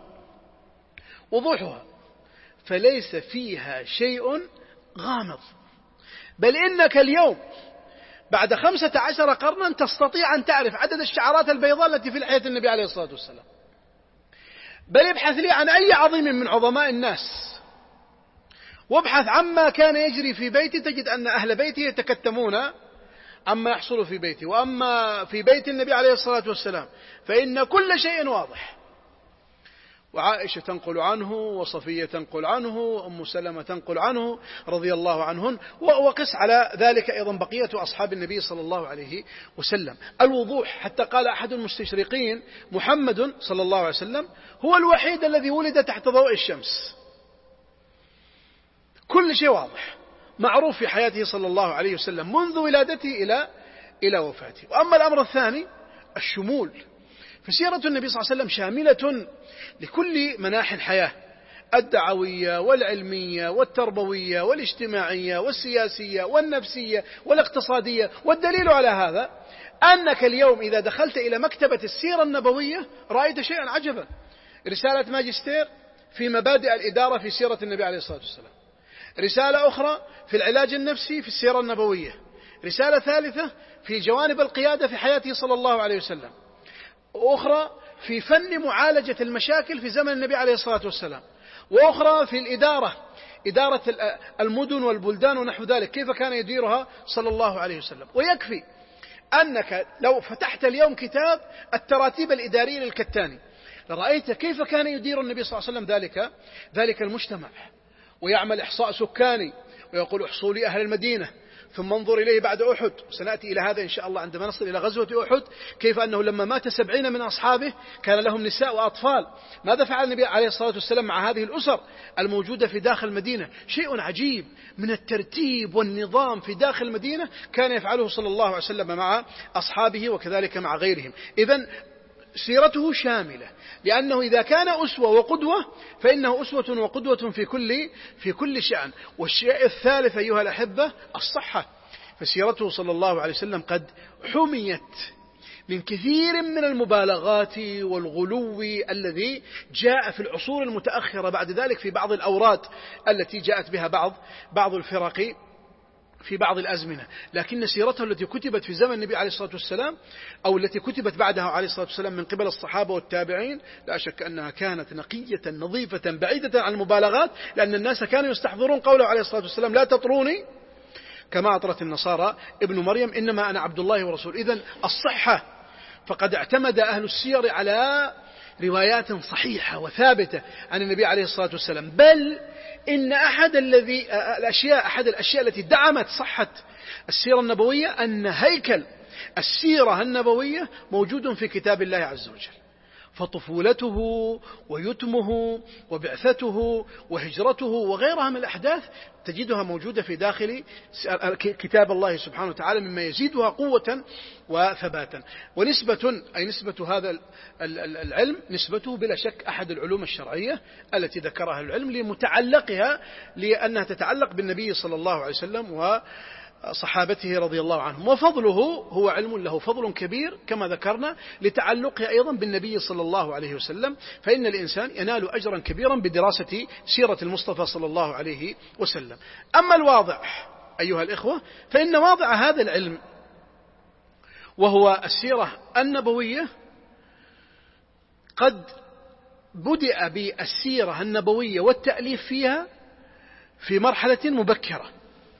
وضوحها، فليس فيها شيء غامض، بل إنك اليوم بعد 15 قرنا تستطيع أن تعرف عدد الشعرات البيضاء التي في لحية النبي عليه الصلاة والسلام. بل ابحث لي عن أي عظيم من عظماء الناس وابحث عما كان يجري في بيته، تجد أن أهل بيته يتكتمون عما يحصل في بيته، وأما في بيت النبي عليه الصلاة والسلام فإن كل شيء واضح. وعائشة تنقل عنه، وصفية تنقل عنه، وأم سلمة تنقل عنه رضي الله عنهن، وقس على ذلك أيضا بقية أصحاب النبي صلى الله عليه وسلم. الوضوح، حتى قال أحد المستشرقين: محمد صلى الله عليه وسلم هو الوحيد الذي ولد تحت ضوء الشمس. كل شيء واضح معروف في حياته صلى الله عليه وسلم منذ ولادته إلى وفاته. وأما الأمر الثاني الشمول، فسيرة النبي صلى الله عليه وسلم شاملة لكل مناحي الحياة: الدعوية والعلمية والتربوية والاجتماعية والسياسية والنفسية والاقتصادية. والدليل على هذا أنك اليوم إذا دخلت إلى مكتبة السيرة النبوية رأيت شيئا عجبا: رسالة ماجستير في مبادئ الإدارة في سيرة النبي عليه الصلاة والسلام، رسالة أخرى في العلاج النفسي في السيرة النبوية، رسالة ثالثة في جوانب القيادة في حياته صلى الله عليه وسلم، وأخرى في فن معالجة المشاكل في زمن النبي عليه الصلاة والسلام، وأخرى في إدارة المدن والبلدان ونحو ذلك، كيف كان يديرها صلى الله عليه وسلم. ويكفي أنك لو فتحت اليوم كتاب التراتيب الإدارية للكتاني لرأيت كيف كان يدير النبي صلى الله عليه وسلم ذلك المجتمع، ويعمل إحصاء سكاني ويقول: احصوا لي أهل المدينة، ثم انظر إليه بعد أحد، وسنأتي إلى هذا إن شاء الله عندما نصل إلى غزوة أحد، كيف أنه لما مات 70 من أصحابه كان لهم نساء وأطفال. ماذا فعل النبي عليه الصلاة والسلام مع هذه الأسر الموجودة في داخل المدينة؟ شيء عجيب من الترتيب والنظام في داخل المدينة كان يفعله صلى الله عليه وسلم مع أصحابه وكذلك مع غيرهم. إذن سيرته شاملة، لأنه إذا كان أسوة وقدوة فإنه أسوة وقدوة في كل شأن. والشيء الثالث أيها الأحبة الصحة، فسيرته صلى الله عليه وسلم قد حميت من كثير من المبالغات والغلو الذي جاء في العصور المتأخرة بعد ذلك في بعض الأوراد التي جاءت بها بعض الفرق في بعض الأزمنة. لكن سيرته التي كتبت في زمن النبي عليه الصلاة والسلام أو التي كتبت بعدها عليه الصلاة والسلام من قبل الصحابة والتابعين لا شك أنها كانت نقية نظيفة بعيدة عن المبالغات، لأن الناس كانوا يستحضرون قوله عليه الصلاة والسلام لا تطروني كما أطرت النصارى ابن مريم إنما أنا عبد الله ورسول. إذن الصحة، فقد اعتمد أهل السير على روايات صحيحة وثابتة عن النبي عليه الصلاة والسلام، بل إن أحد الأشياء التي دعمت صحة السيرة النبوية أن هيكل السيرة النبوية موجود في كتاب الله عز وجل، فطفولته ويتمه وبعثته وهجرته وغيرها من الأحداث تجدها موجودة في داخل كتاب الله سبحانه وتعالى، مما يزيدها قوة وثباتا. ونسبة أي نسبة هذا العلم نسبته بلا شك أحد العلوم الشرعية التي ذكرها العلم لمتعلقها، لأنها تتعلق بالنبي صلى الله عليه وسلم وصحابته رضي الله عنهم. وفضله هو علم له فضل كبير كما ذكرنا لتعلقه أيضا بالنبي صلى الله عليه وسلم، فإن الإنسان ينال أجرا كبيرا بدراسة سيرة المصطفى صلى الله عليه وسلم. أما الواضع أيها الإخوة فإن واضع هذا العلم وهو السيرة النبوية قد بدأ بالسيرة النبوية والتأليف فيها في مرحلة مبكرة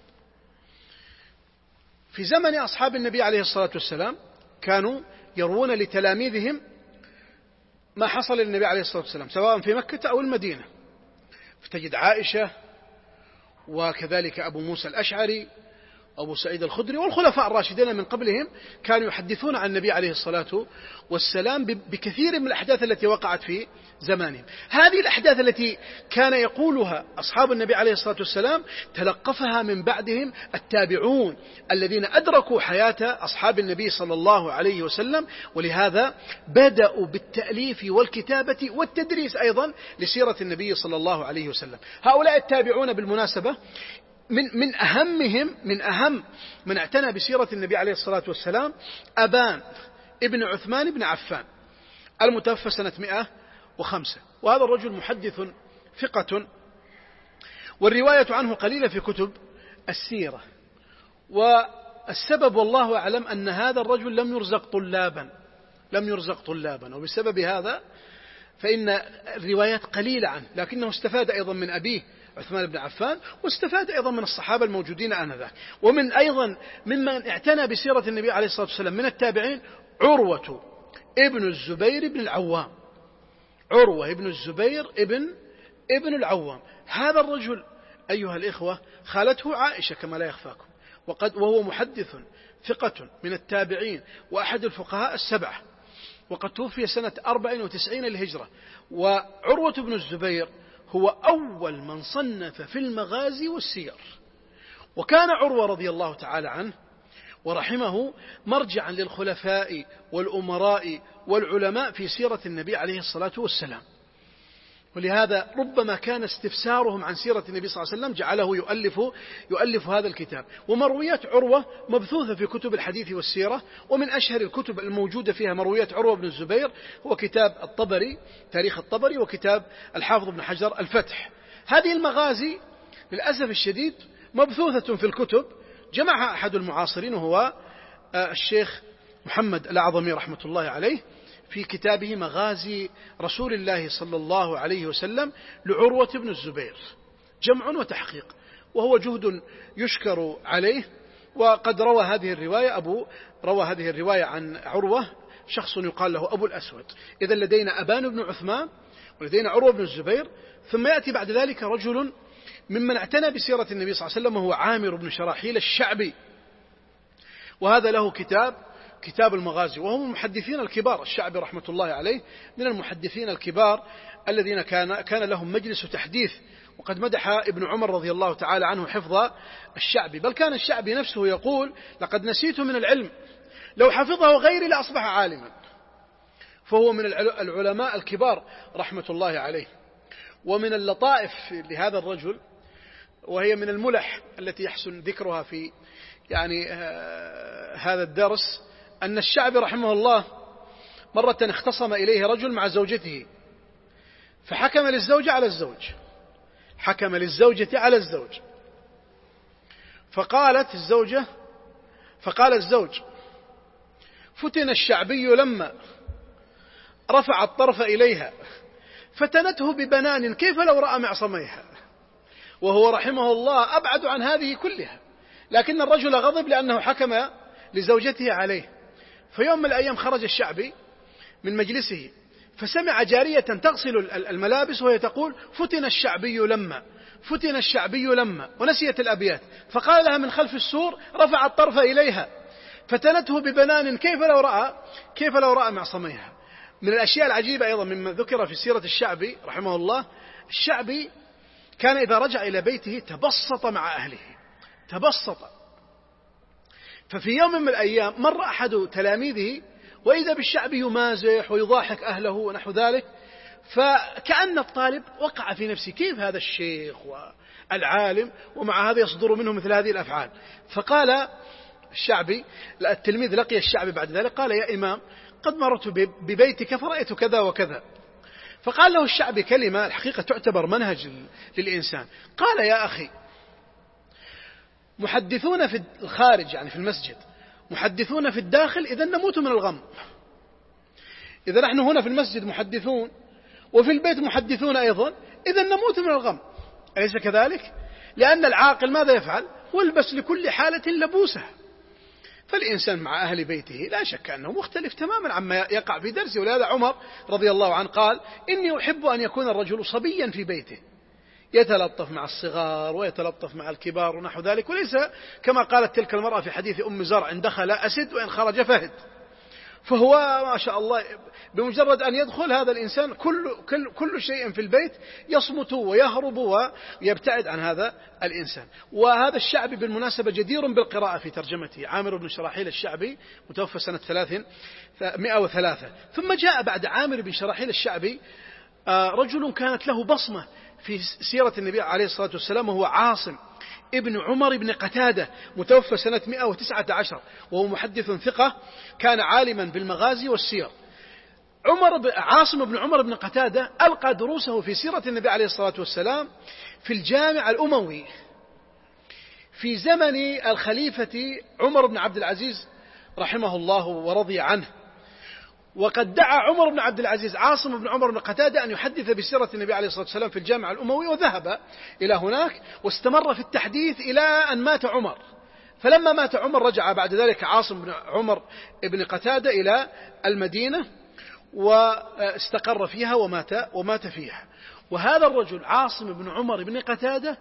في زمن أصحاب النبي عليه الصلاة والسلام. كانوا يروون لتلاميذهم ما حصل للنبي عليه الصلاة والسلام سواء في مكة أو المدينة، فتجد عائشة وكذلك أبو موسى الأشعري أبو سعيد الخدري والخلفاء الراشدين من قبلهم كانوا يحدثون عن النبي عليه الصلاة والسلام بكثير من الأحداث التي وقعت في زمانهم. هذه الأحداث التي كان يقولها أصحاب النبي عليه الصلاة والسلام تلقفها من بعدهم التابعون الذين أدركوا حياة أصحاب النبي صلى الله عليه وسلم، ولهذا بدأوا بالتأليف والكتابة والتدريس أيضا لسيرة النبي صلى الله عليه وسلم. هؤلاء التابعون بالمناسبة من أهم من اعتنى بسيرة النبي عليه الصلاة والسلام أبان ابن عثمان بن عفان المتوفى سنة 105، وهذا الرجل محدث ثقة، والرواية عنه قليلة في كتب السيرة. والسبب والله أعلم أن هذا الرجل لم يرزق طلابا، وبسبب هذا فإن الروايات قليلة عنه، لكنه استفاد أيضا من أبيه عثمان بن عفان، واستفاد أيضا من الصحابة الموجودين آنذاك. ومن أيضا ممن اعتنى بسيرة النبي عليه الصلاة والسلام من التابعين عروة ابن الزبير بن العوام. عروة ابن الزبير ابن العوام، هذا الرجل أيها الإخوة خالته عائشة كما لا يخفاكم، وهو محدث ثقة من التابعين وأحد الفقهاء السبعة، وقد توفي سنة 94 للهجرة. وعروة بن الزبير هو أول من صنف في المغازي والسير، وكان عروة رضي الله تعالى عنه ورحمه مرجعا للخلفاء والأمراء والعلماء في سيرة النبي عليه الصلاة والسلام، ولهذا ربما كان استفسارهم عن سيرة النبي صلى الله عليه وسلم جعله يؤلف هذا الكتاب. ومرويات عروة مبثوثة في كتب الحديث والسيرة، ومن أشهر الكتب الموجودة فيها مرويات عروة بن الزبير هو كتاب الطبري تاريخ الطبري، وكتاب الحافظ بن حجر الفتح. هذه المغازي للأسف الشديد مبثوثة في الكتب، جمعها أحد المعاصرين وهو الشيخ محمد الأعظمي رحمة الله عليه في كتابه مغازي رسول الله صلى الله عليه وسلم لعروة بن الزبير، جمع وتحقيق، وهو جهد يشكر عليه. وقد روى هذه الرواية عن عروة شخص يقال له أبو الأسود. إذا لدينا أبان بن عثمان ولدينا عروة بن الزبير، ثم يأتي بعد ذلك رجل ممن اعتنى بسيرة النبي صلى الله عليه وسلم وهو عامر بن شراحيل الشعبي، وهذا له كتاب المغازي، وهم المحدثين الكبار. الشعبي رحمة الله عليه من المحدثين الكبار الذين كان لهم مجلس تحديث، وقد مدح ابن عمر رضي الله تعالى عنه حفظ الشعبي، بل كان الشعبي نفسه يقول: لقد نسيت من العلم لو حفظه غيري لأصبح عالما. فهو من العلماء الكبار رحمة الله عليه. ومن اللطائف لهذا الرجل، وهي من الملح التي يحسن ذكرها في هذا الدرس، أن الشعبي رحمه الله مرة اختصم إليه رجل مع زوجته، فحكم للزوجة على الزوج، حكم للزوجة على الزوج. فقال الزوج: فتن الشعبي لما رفع الطرف إليها فتنته ببنان كيف لو رأى معصميها. وهو رحمه الله أبعد عن هذه كلها، لكن الرجل غضب لأنه حكم لزوجته عليه. فيوم من الأيام خرج الشعبي من مجلسه فسمع جارية تغسل الملابس وهي تقول: فتن الشعبي لما، فتن الشعبي لما، ونسيت الأبيات، فقال لها من خلف السور: رفع الطرف إليها فتنته ببنان كيف لو رأى معصميها. من الأشياء العجيبة أيضا مما ذكر في سيرة الشعبي رحمه الله، الشعبي كان إذا رجع إلى بيته تبسط مع أهله، تبسط. ففي يوم من الأيام مر أحد تلاميذه وإذا بالشعبي يمازح ويضاحك أهله ونحو ذلك، فكأن الطالب وقع في نفسه: كيف هذا الشيخ والعالم ومع هذا يصدر منه مثل هذه الأفعال؟ فقال الشعبي، التلميذ لقي الشعبي بعد ذلك قال: يا إمام، قد مررت ببيتك فرأيت كذا وكذا. فقال له الشعبي كلمة الحقيقة تعتبر منهج للإنسان. قال: يا أخي، محدثون في الخارج في المسجد، محدثون في الداخل، إذا نموت من الغم. إذا نحن هنا في المسجد محدثون وفي البيت محدثون أيضا، إذا نموت من الغم، أليس كذلك؟ لأن العاقل ماذا يفعل؟ والبس لكل حالة لبوسه. فالإنسان مع أهل بيته لا شك أنه مختلف تماما عما يقع في درسه. ولهذا عمر رضي الله عنه قال: إني أحب أن يكون الرجل صبيا في بيته، يتلطف مع الصغار ويتلطف مع الكبار ونحو ذلك، وليس كما قالت تلك المرأة في حديث أم زرع: إن دخل أسد وإن خرج فهد. فهو ما شاء الله بمجرد أن يدخل هذا الإنسان كل شيء في البيت يصمت ويهرب ويبتعد عن هذا الإنسان. وهذا الشعبي بالمناسبة جدير بالقراءة في ترجمته، عامر بن شراحيل الشعبي، متوفى سنة 303. ثم جاء بعد عامر بن شراحيل الشعبي رجل كانت له بصمة في سيرة النبي عليه الصلاة والسلام، وهو عاصم ابن عمر بن قتادة، متوفى سنة 119، وهو محدث ثقة كان عالما بالمغازي والسير. عاصم بن عمر بن قتادة ألقى دروسه في سيرة النبي عليه الصلاة والسلام في الجامع الأموي في زمن الخليفة عمر بن عبد العزيز رحمه الله ورضي عنه. وقد دعا عمر بن عبد العزيز عاصم بن عمر بن قتادة أن يحدث بسيرة النبي عليه الصلاة والسلام في الجامع الأموي، وذهب إلى هناك واستمر في التحديث إلى أن مات عمر. فلما مات عمر رجع بعد ذلك عاصم بن عمر بن قتادة إلى المدينة واستقر فيها ومات فيها. وهذا الرجل عاصم بن عمر بن قتادة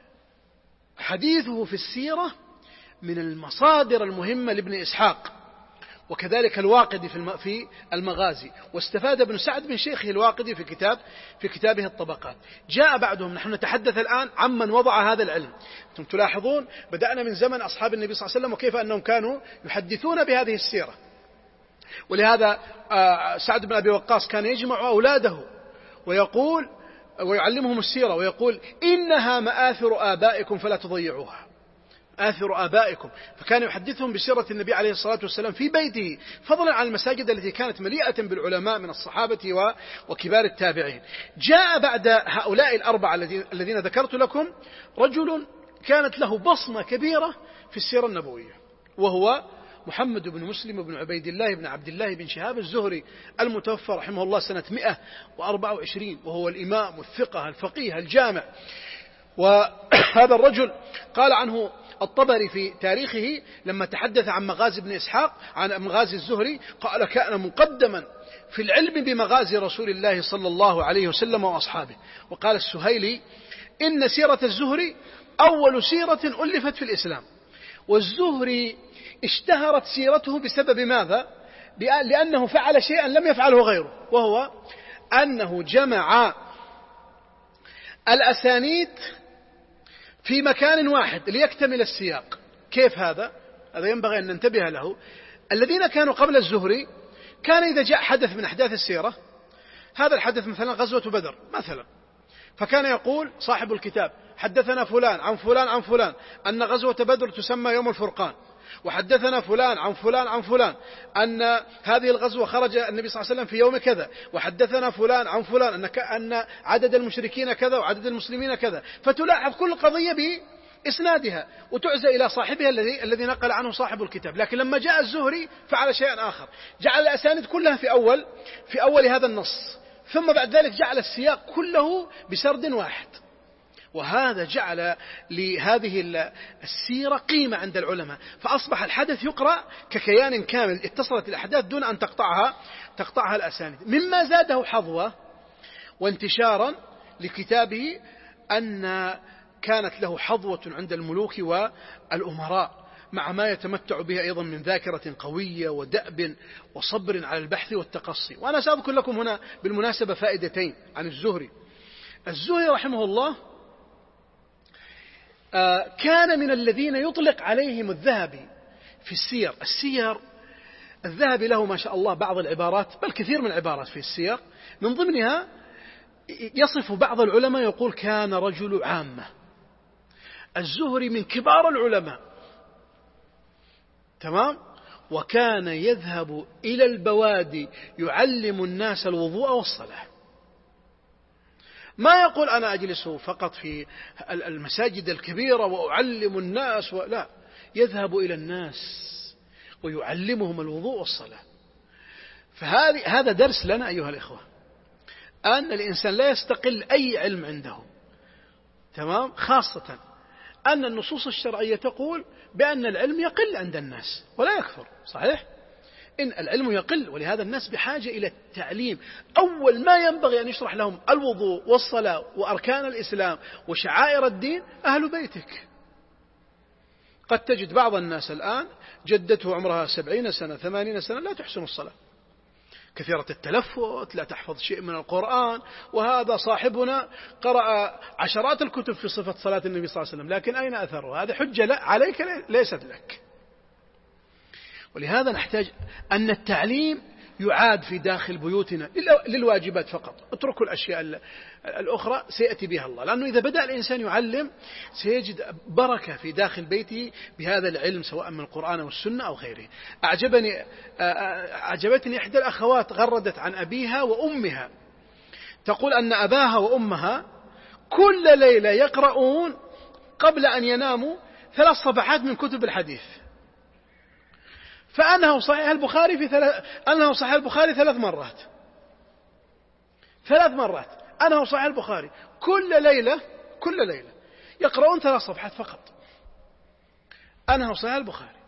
حديثه في السيرة من المصادر المهمة لابن إسحاق، وكذلك الواقدي في المغازي، واستفاد ابن سعد من شيخه الواقدي في كتابه الطبقات. جاء بعدهم، نحن نتحدث الآن عمن وضع هذا العلم. أنتم تلاحظون بدأنا من زمن أصحاب النبي صلى الله عليه وسلم وكيف أنهم كانوا يحدثون بهذه السيرة. ولهذا سعد بن أبي وقاص كان يجمع أولاده ويقول ويعلمهم السيرة ويقول: إنها مآثر آبائكم فلا تضيعوها، آثر آبائكم. فكان يحدثهم بسيرة النبي عليه الصلاة والسلام في بيته، فضلا عن المساجد التي كانت مليئة بالعلماء من الصحابة وكبار التابعين. جاء بعد هؤلاء الأربعة الذين ذكرت لكم رجل كانت له بصمة كبيرة في السيرة النبوية، وهو محمد بن مسلم بن عبيد الله بن عبد الله بن شهاب الزهري، المتوفى رحمه الله سنة 124، وهو الإمام الثقة الفقيه الجامع. وهذا الرجل قال عنه الطبري في تاريخه لما تحدث عن مغازي ابن إسحاق عن مغازي الزهري، قال: كان مقدما في العلم بمغازي رسول الله صلى الله عليه وسلم وأصحابه. وقال السهيلي: إن سيرة الزهري أول سيرة ألفت في الإسلام. والزهري اشتهرت سيرته بسبب ماذا؟ لأنه فعل شيئا لم يفعله غيره، وهو أنه جمع الأسانيد في مكان واحد ليكتمل السياق. كيف هذا؟ هذا ينبغي أن ننتبه له. الذين كانوا قبل الزهري كان إذا جاء حدث من أحداث السيرة، هذا الحدث مثلا غزوة بدر مثلا، فكان يقول صاحب الكتاب حدثنا فلان عن فلان عن فلان أن غزوة بدر تسمى يوم الفرقان، وحدثنا فلان عن فلان عن فلان أن هذه الغزوة خرج النبي صلى الله عليه وسلم في يوم كذا، وحدثنا فلان عن فلان أن عدد المشركين كذا وعدد المسلمين كذا، فتلاحظ كل قضية بإسنادها وتعزى إلى صاحبها الذي نقل عنه صاحب الكتاب. لكن لما جاء الزهري فعل شيئا آخر، جعل الأسانيد كلها في أول هذا النص، ثم بعد ذلك جعل السياق كله بسرد واحد، وهذا جعل لهذه السيرة قيمة عند العلماء، فأصبح الحدث يقرأ ككيان كامل، اتصلت الأحداث دون أن تقطعها الأسانيد. مما زاده حظوة وانتشارا لكتابه أن كانت له حظوة عند الملوك والأمراء، مع ما يتمتع به أيضا من ذاكرة قوية ودأب وصبر على البحث والتقصي. وأنا سأذكر لكم هنا بالمناسبة فائدتين عن الزهري. الزهري رحمه الله كان من الذين يطلق عليهم الذهبي في السير الذهبي له ما شاء الله بعض العبارات، بل كثير من العبارات في السير، من ضمنها يصف بعض العلماء يقول كان رجل عامة. الزهري من كبار العلماء، تمام، وكان يذهب إلى البوادي يعلم الناس الوضوء والصلاة. ما يقول أنا أجلس فقط في المساجد الكبيرة وأعلم الناس، لا، يذهب إلى الناس ويعلمهم الوضوء والصلاة. فهذا درس لنا أيها الإخوة، أن الإنسان لا يستقل أي علم عنده، تمام، خاصة أن النصوص الشرعية تقول بأن العلم يقل عند الناس ولا يكثر، صحيح؟ إن العلم يقل، ولهذا الناس بحاجة إلى التعليم. أول ما ينبغي أن يشرح لهم الوضوء والصلاة وأركان الإسلام وشعائر الدين أهل بيتك. قد تجد بعض الناس الآن جدته عمرها 70 سنة 80 سنة لا تحسن الصلاة، كثيرة التلفت، لا تحفظ شيء من القرآن، وهذا صاحبنا قرأ عشرات الكتب في صفة صلاة النبي صلى الله عليه وسلم، لكن أين أثره؟ هذه حجة عليك ليست لك. ولهذا نحتاج أن التعليم يعاد في داخل بيوتنا للواجبات فقط، اتركوا الأشياء الأخرى سيأتي بها الله، لأنه إذا بدأ الإنسان يعلم سيجد بركة في داخل بيته بهذا العلم، سواء من القرآن والسنة أو غيره. أعجبتني إحدى الأخوات غردت عن أبيها وأمها، تقول أن أباها وأمها كل ليلة يقرؤون قبل أن يناموا 3 صفحات من كتب الحديث، فأنه صحيح البخاري 3 مرات، 3 مرات أنه صحيح البخاري، كل ليلة يقرؤون 3 صفحات فقط أنه صحيح البخاري.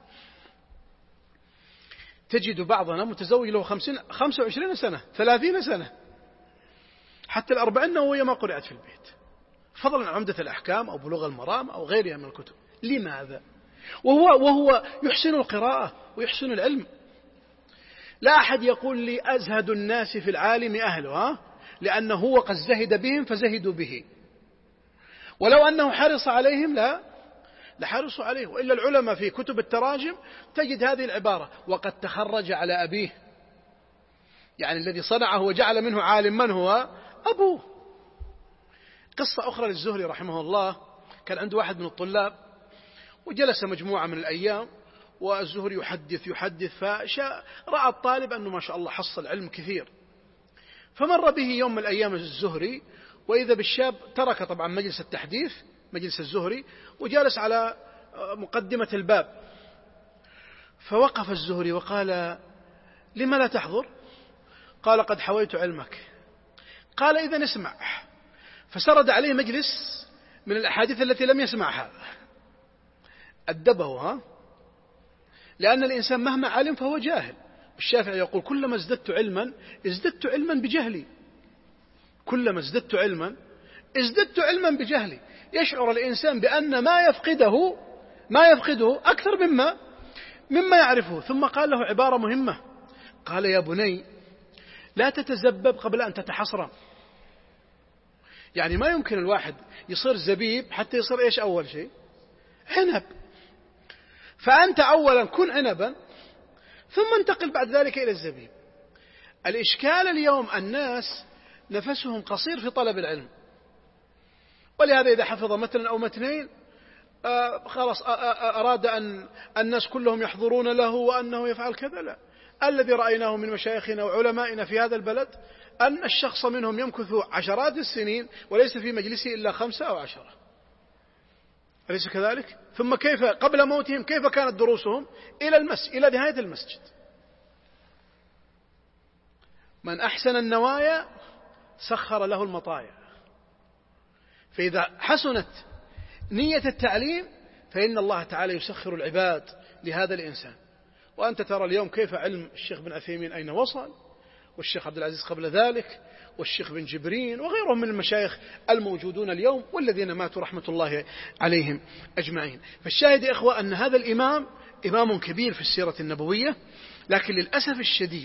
تجد بعضنا متزوج له 25 سنة 30 سنة، حتى 40 النووية ما قرأت في البيت، فضلا عن عمدة الأحكام أو بلوغ المرام أو غيرها من الكتب. لماذا؟ وهو يحسن القراءة ويحسن العلم. لا أحد يقول لي أزهد الناس في العالم أهله، لأنه هو قد زهد بهم فزهدوا به، ولو أنه حرص عليهم لحرصوا عليه. وإلا العلماء في كتب التراجم تجد هذه العبارة: وقد تخرج على أبيه، يعني الذي صنعه وجعل منه عالم من هو؟ أبوه. قصة أخرى للزهري رحمه الله، كان عنده واحد من الطلاب وجلس مجموعة من الأيام والزهري يحدث فرأى الطالب أنه ما شاء الله حصل علم كثير، فمر به يوم من الأيام الزهري وإذا بالشاب ترك طبعا مجلس التحديث مجلس الزهري وجالس على مقدمة الباب، فوقف الزهري وقال: لما لا تحضر؟ قال: قد حويت علمك. قال: إذن اسمع. فسرد عليه مجلس من الأحاديث التي لم يسمعها، أدبه، لأن الإنسان مهما علم فهو جاهل. الشافعي يقول: كلما ازددت علما بجهلي، كلما ازددت علما بجهلي. يشعر الإنسان بأن ما يفقده أكثر مما يعرفه. ثم قال له عبارة مهمة، قال: يا بني لا تتزبب قبل أن تتحصرم. يعني ما يمكن الواحد يصير زبيب حتى يصير إيش أول شيء؟ عنب. فأنت أولا كن عنبا ثم انتقل بعد ذلك إلى الزبيب. الإشكال اليوم الناس نفسهم قصير في طلب العلم، ولهذا إذا حفظ متنا أو متنين خلاص أراد أن الناس كلهم يحضرون له وأنه يفعل كذا. لا، الذي رأيناه من مشايخنا وعلمائنا في هذا البلد أن الشخص منهم يمكث عشرات السنين وليس في مجلسه إلا 5 أو 10، أليس كذلك؟ ثم كيف قبل موتهم كيف كانت دروسهم؟ إلى نهاية المسجد. من أحسن النوايا سخر له المطايا. فإذا حسنت نية التعليم فإن الله تعالى يسخر العباد لهذا الإنسان. وأنت ترى اليوم كيف علم الشيخ بن عثيمين أين وصل، والشيخ عبد العزيز قبل ذلك، والشيخ بن جبرين وغيرهم من المشايخ الموجودون اليوم والذين ماتوا رحمة الله عليهم أجمعين. فالشاهد يا إخوة أن هذا الإمام إمام كبير في السيرة النبوية، لكن للأسف الشديد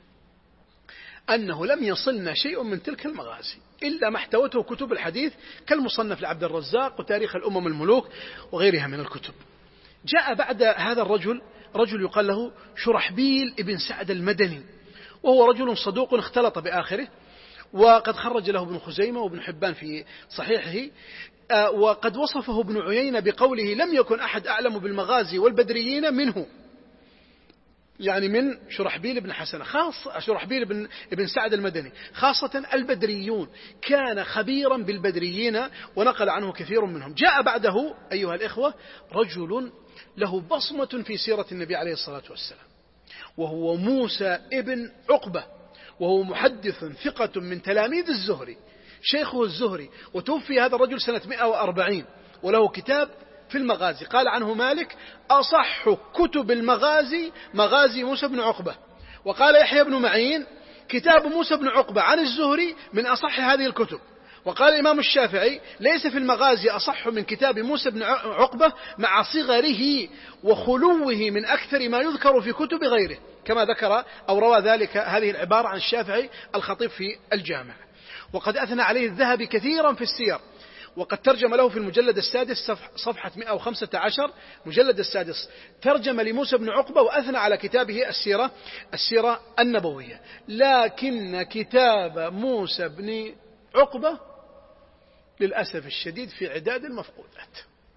أنه لم يصلنا شيء من تلك المغازي إلا ما احتوته كتب الحديث كالمصنف لعبد الرزاق وتاريخ الأمم الملوك وغيرها من الكتب. جاء بعد هذا الرجل رجل يقال له شرحبيل ابن سعد المدني، وهو رجل صدوق اختلط بآخره، وقد خرج له ابن خزيمة وابن حبان في صحيحه. وقد وصفه ابن عيينة بقوله: لم يكن أحد أعلم بالمغازي والبدريين منه، يعني من شرحبيل بن حسنة، خاصة شرحبيل بن سعد المدني، خاصة البدريون، كان خبيرا بالبدريين ونقل عنه كثير منهم. جاء بعده أيها الإخوة رجل له بصمة في سيرة النبي عليه الصلاة والسلام، وهو موسى ابن عقبة، وهو محدث ثقة من تلاميذ الزهري، شيخه الزهري، وتوفي هذا الرجل سنة 140، وله كتاب في المغازي قال عنه مالك: أصح كتب المغازي مغازي موسى بن عقبة. وقال يحيى بن معين: كتاب موسى بن عقبة عن الزهري من أصح هذه الكتب. وقال الإمام الشافعي: ليس في المغازي أصح من كتاب موسى بن عقبة مع صغره وخلوه من أكثر ما يذكر في كتب غيره، كما ذكر أو روى ذلك هذه العبارة عن الشافعي الخطيب في الجامع. وقد أثنى عليه الذهبي كثيرا في السير، وقد ترجم له في المجلد السادس صفحة 115، مجلد السادس ترجم لموسى بن عقبة وأثنى على كتابه السيرة النبوية. لكن كتاب موسى بن عقبة للأسف الشديد في عداد المفقودات.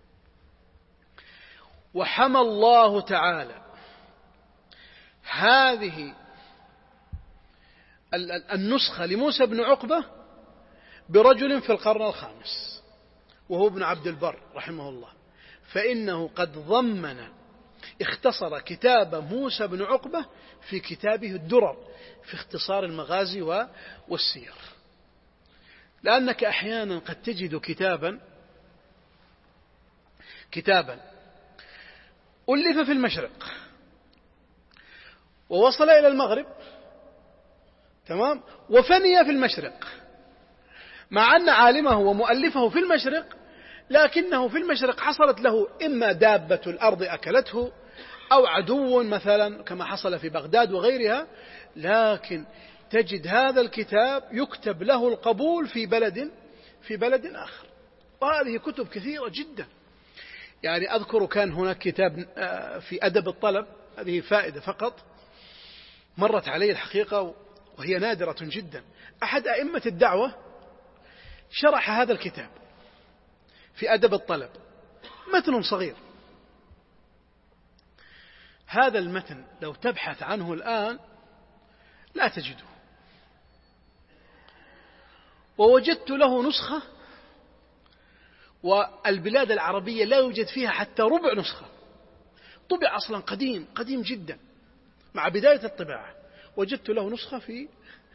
وحمى الله تعالى هذه النسخة لموسى بن عقبة برجل في القرن الخامس، وهو ابن عبد البر رحمه الله، فإنه قد اختصر كتاب موسى بن عقبة في كتابه الدرر في اختصار المغازي والسير. لأنك أحيانا قد تجد كتابا ألف في المشرق ووصل إلى المغرب، تمام، وفني في المشرق، مع أن عالمه ومؤلفه في المشرق، لكنه في المشرق حصلت له إما دابة الأرض أكلته أو عدو مثلا كما حصل في بغداد وغيرها، لكن تجد هذا الكتاب يكتب له القبول في بلد آخر. وهذه كتب كثيرة جدا. يعني أذكر كان هناك كتاب في أدب الطلب، هذه فائدة فقط مرت علي الحقيقة وهي نادرة جدا. أحد أئمة الدعوة شرح هذا الكتاب في أدب الطلب، متن صغير. هذا المتن لو تبحث عنه الآن لا تجده. ووجدت له نسخة، والبلاد العربية لا يوجد فيها حتى ربع نسخة، طبع أصلا قديم جدا مع بداية الطباعة. وجدت له نسخة في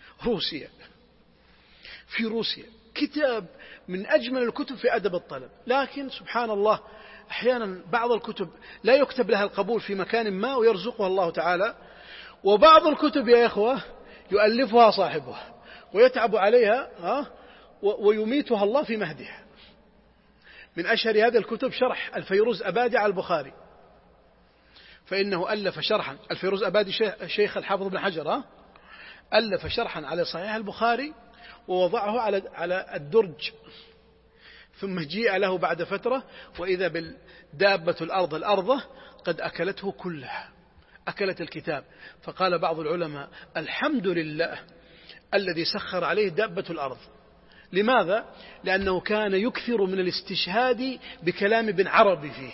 روسيا، كتاب من أجمل الكتب في أدب الطلب. لكن سبحان الله أحيانا بعض الكتب لا يكتب لها القبول في مكان ما ويرزقها الله تعالى، وبعض الكتب يا إخوة يؤلفها صاحبها ويتعب عليها ويميتها الله في مهدها. من أشهر هذه الكتب شرح الفيروز أبادي على البخاري، فإنه ألف شرحا، الفيروز أبادي شيخ الحافظ بن حجر ألف شرحا على صحيح البخاري ووضعه على الدرج، ثم جيء له بعد فترة وإذا بالدابة الأرض قد أكلته كلها، أكلت الكتاب. فقال بعض العلماء: الحمد لله الذي سخر عليه دابة الأرض. لماذا؟ لأنه كان يكثر من الاستشهاد بكلام ابن عربي فيه،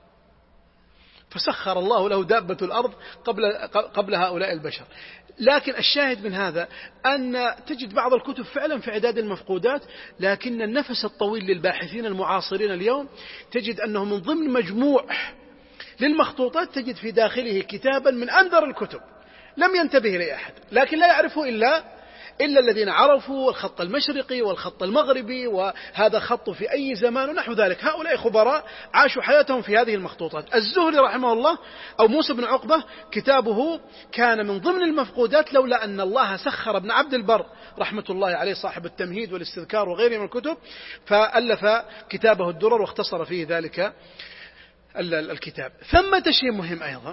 فسخر الله له دابة الأرض قبل هؤلاء البشر. لكن الشاهد من هذا أن تجد بعض الكتب فعلا في عداد المفقودات، لكن النفس الطويل للباحثين المعاصرين اليوم تجد أنه من ضمن مجموع للمخطوطات تجد في داخله كتابا من أنذر الكتب لم ينتبه إليه أحد، لكن لا يعرفه إلا الذين عرفوا الخط المشرقي والخط المغربي، وهذا خط في أي زمان ونحو ذلك. هؤلاء خبراء عاشوا حياتهم في هذه المخطوطات. الزهري رحمه الله أو موسى بن عقبة كتابه كان من ضمن المفقودات، لولا أن الله سخر ابن عبد البر رحمة الله عليه صاحب التمهيد والاستذكار وغيره من الكتب، فألف كتابه الدرر واختصر فيه ذلك الكتاب. ثمة شيء مهم أيضا،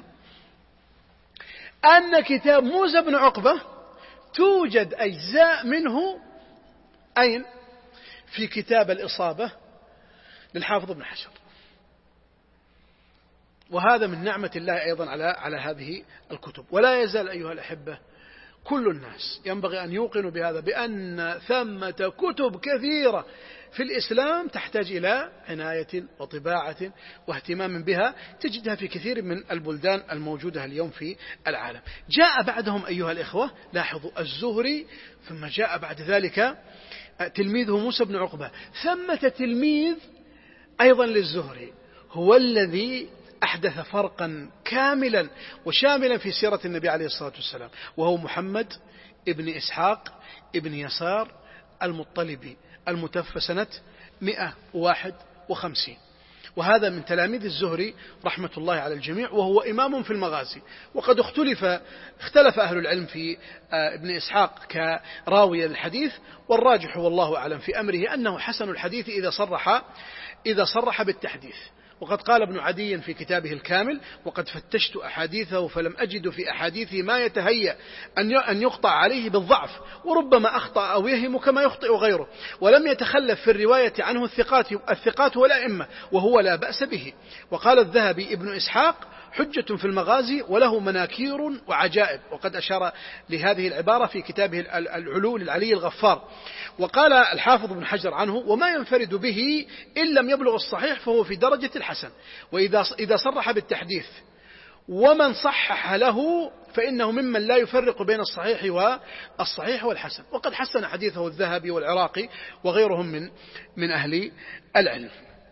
أن كتاب موسى بن عقبة توجد أجزاء منه أين؟ في كتاب الإصابة للحافظ ابن حجر، وهذا من نعمة الله أيضا على هذه الكتب. ولا يزال أيها الأحبة كل الناس ينبغي أن يوقنوا بهذا، بأن ثمة كتب كثيرة في الإسلام تحتاج إلى عناية وطباعة واهتمام بها، تجدها في كثير من البلدان الموجودة اليوم في العالم. جاء بعدهم أيها الإخوة، لاحظوا، الزهري، ثم جاء بعد ذلك تلميذه موسى بن عقبة، ثمة تلميذ أيضا للزهري هو الذي أحدث فرقا كاملا وشاملا في سيرة النبي عليه الصلاة والسلام، وهو محمد ابن إسحاق ابن يسار المطلبي المتوفى سنة 151، وهذا من تلاميذ الزهري رحمة الله على الجميع، وهو إمام في المغازي. وقد اختلف أهل العلم في ابن إسحاق كراوي الحديث، والراجح والله أعلم في أمره أنه حسن الحديث إذا صرح بالتحديث. وقد قال ابن عدي في كتابه الكامل: وقد فتشت أحاديثه فلم أجد في أحاديثه ما يتهيأ أن يقطع عليه بالضعف، وربما أخطأ أو يهم كما يخطئ غيره، ولم يتخلف في الرواية عنه الثقات والأئمة، وهو لا بأس به. وقال الذهبي: ابن إسحاق حجة في المغازي وله مناكير وعجائب، وقد أشار لهذه العبارة في كتابه العلو للعلي الغفار. وقال الحافظ بن حجر عنه: وما ينفرد به إن لم يبلغ الصحيح فهو في درجة الحسن، وإذا صرح بالتحديث ومن صحح له فإنه ممن لا يفرق بين الصحيح والحسن. وقد حسن حديثه الذهبي والعراقي وغيرهم من أهل العلم.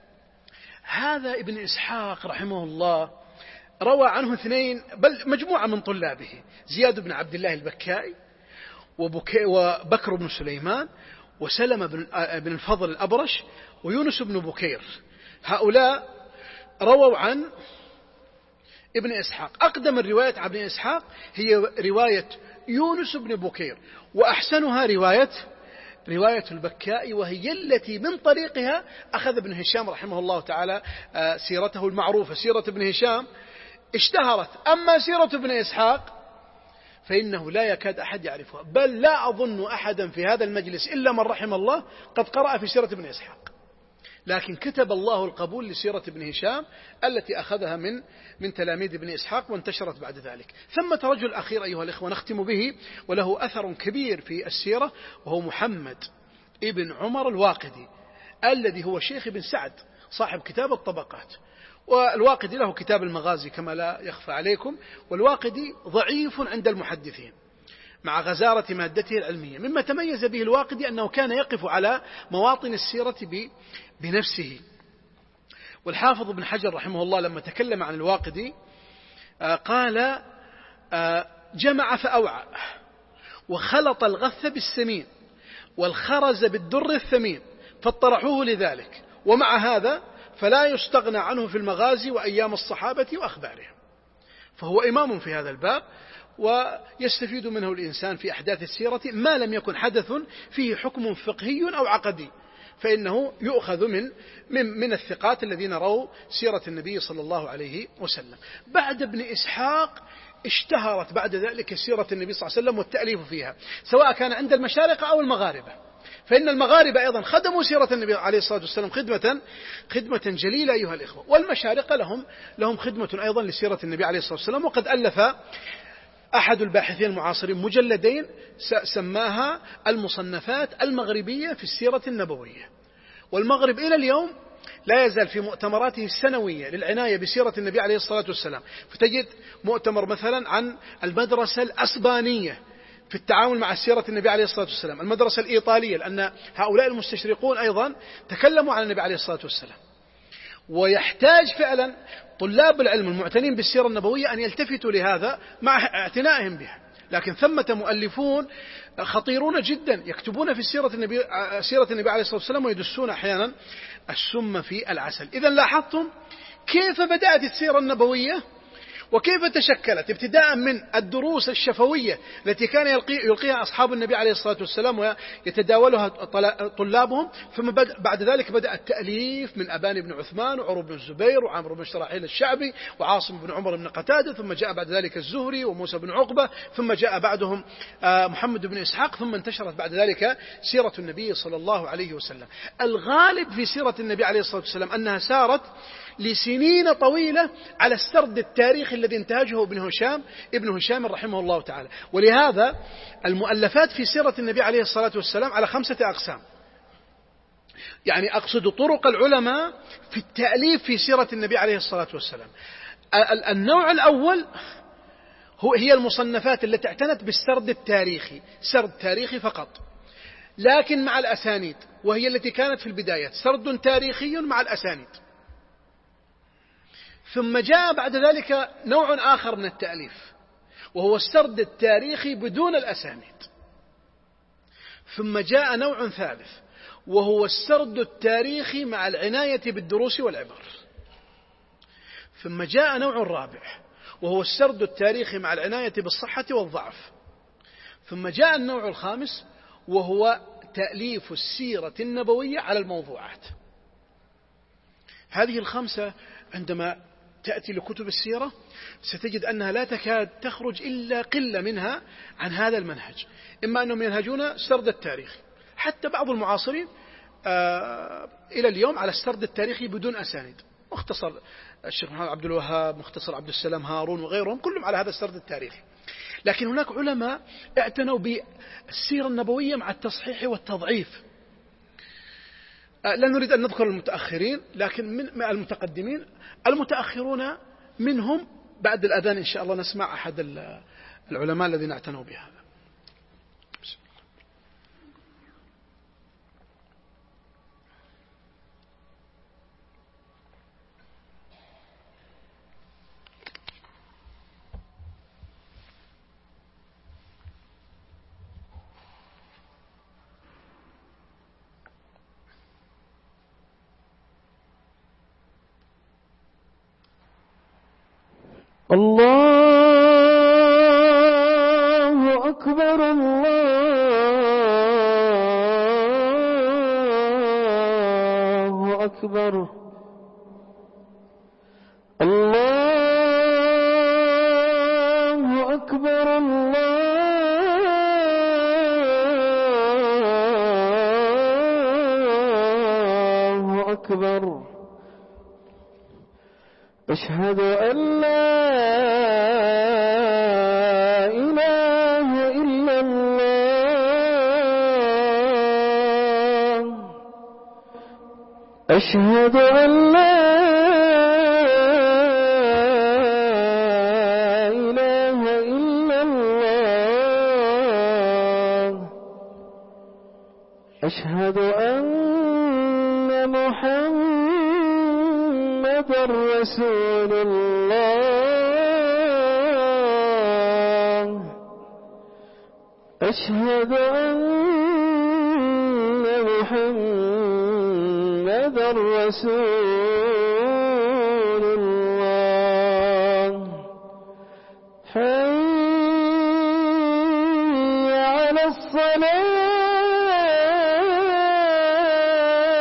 هذا ابن إسحاق رحمه الله روى عنه اثنين، بل مجموعة من طلابه: زياد بن عبد الله البكائي، وبكر بن سليمان، وسلم بن الفضل الأبرش، ويونس بن بكير. هؤلاء رووا عن ابن إسحاق. أقدم الرواية عن ابن إسحاق هي رواية يونس بن بكير، وأحسنها رواية البكائي، وهي التي من طريقها أخذ ابن هشام رحمه الله تعالى سيرته المعروفة. سيرة ابن هشام اشتهرت، أما سيرة ابن إسحاق فإنه لا يكاد أحد يعرفها، بل لا أظن أحدا في هذا المجلس إلا من رحم الله قد قرأ في سيرة ابن إسحاق. لكن كتب الله القبول لسيرة ابن هشام التي أخذها من تلاميذ ابن إسحاق، وانتشرت بعد ذلك. ثمة رجل أخير أيها الإخوة نختم به، وله أثر كبير في السيرة، وهو محمد ابن عمر الواقدي، الذي هو شيخ ابن سعد صاحب كتاب الطبقات. والواقدي له كتاب المغازي كما لا يخفى عليكم، والواقدي ضعيف عند المحدثين مع غزارة مادته العلمية. مما تميز به الواقدي أنه كان يقف على مواطن السيرة بنفسه. والحافظ ابن حجر رحمه الله لما تكلم عن الواقدي قال: جمع فأوعى، وخلط الغث بالسمين، والخرز بالدر الثمين، فاطرحوه لذلك، ومع هذا فلا يستغنى عنه في المغازي وأيام الصحابة وأخبارهم. فهو إمام في هذا الباب، ويستفيد منه الإنسان في أحداث السيرة ما لم يكن حدث فيه حكم فقهي أو عقدي، فإنه يؤخذ من الثقات الذين روا سيرة النبي صلى الله عليه وسلم. بعد ابن إسحاق اشتهرت بعد ذلك سيرة النبي صلى الله عليه وسلم والتأليف فيها، سواء كان عند المشارقة أو المغاربة، فإن المغاربة أيضا خدموا سيرة النبي عليه الصلاة والسلام خدمة جليلة أيها الإخوة، والمشارقة لهم خدمة أيضا لسيرة النبي عليه الصلاة والسلام. وقد ألف أحد الباحثين المعاصرين مجلدين سماها المصنفات المغربية في السيرة النبوية. والمغرب إلى اليوم لا يزال في مؤتمراته السنوية للعناية بسيرة النبي عليه الصلاة والسلام، فتجد مؤتمر مثلا عن المدرسة الأسبانية في التعامل مع سيرة النبي عليه الصلاة والسلام، المدرسة الإيطالية، لأن هؤلاء المستشرقون أيضا تكلموا عن النبي عليه الصلاة والسلام. ويحتاج فعلا طلاب العلم المعتنين بالسيرة النبوية أن يلتفتوا لهذا مع اعتنائهم بها. لكن ثمة مؤلفون خطيرون جدا يكتبون في سيرة النبي عليه الصلاة والسلام ويدسون أحيانا السم في العسل. إذا لاحظتم كيف بدأت السيرة النبوية وكيف تشكلت، ابتداء من الدروس الشفوية التي كان يلقيها أصحاب النبي عليه الصلاة والسلام ويتداولها طلابهم، ثم بعد ذلك بدأ التأليف من أبان بن عثمان وعروة بن الزبير وعمر بن شراحيل الشعبي وعاصم بن عمر بن قتادة، ثم جاء بعد ذلك الزهري وموسى بن عقبة، ثم جاء بعدهم محمد بن إسحاق، ثم انتشرت بعد ذلك سيرة النبي صلى الله عليه وسلم. الغالب في سيرة النبي عليه الصلاة والسلام أنها سارت لسنين طويلة على السرد التاريخي الذي انتهجه ابن هشام رحمه الله تعالى. ولهذا المؤلفات في سيرة النبي عليه الصلاة والسلام على 5 أقسام، يعني أقصد طرق العلماء في التأليف في سيرة النبي عليه الصلاة والسلام. النوع الأول هي المصنفات التي اعتنت بالسرد التاريخي، سرد تاريخي فقط لكن مع الأسانيد، وهي التي كانت في البداية سرد تاريخي مع الأسانيد. ثم جاء بعد ذلك نوع آخر من التأليف وهو السرد التاريخي بدون الأسانيد. ثم جاء نوع ثالث وهو السرد التاريخي مع العناية بالدروس والعبر. ثم جاء نوع رابع وهو السرد التاريخي مع العناية بالصحة والضعف. ثم جاء النوع الخامس وهو تأليف السيرة النبوية على الموضوعات. هذه الخمسة عندما تأتي لكتب السيرة ستجد أنها لا تكاد تخرج إلا قلة منها عن هذا المنهج، إما أنهم ينهجون السرد التاريخي، حتى بعض المعاصرين إلى اليوم على السرد التاريخي بدون أسانيد، مختصر الشيخ محمد عبد الوهاب، مختصر عبد السلام هارون وغيرهم، كلهم على هذا السرد التاريخي. لكن هناك علماء اعتنوا بالسيرة النبوية مع التصحيح والتضعيف. لا نريد أن نذكر المتأخرين، لكن من المتقدمين المتأخرون منهم بعد الأذان إن شاء الله نسمع أحد العلماء الذين اعتنوا بهذا. الله أكبر الله أكبر الله أكبر الله أكبر. أشهد أن لا إله إلا الله. أشهد أن لا إله إلا الله. أشهد أن محمد رسول الله. أشهد أن محمد رسول الله. حي على الصلاة.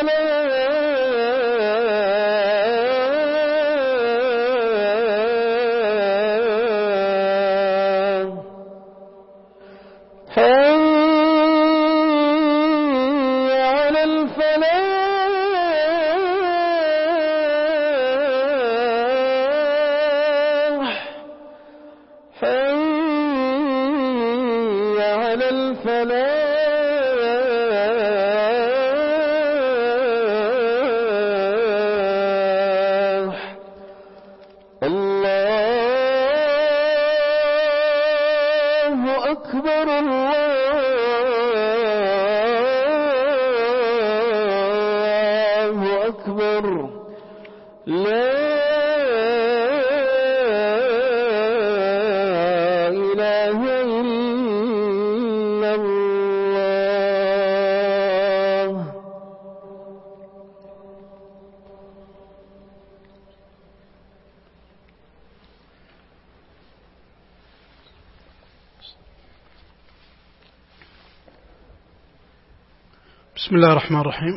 بسم الله الرحمن الرحيم.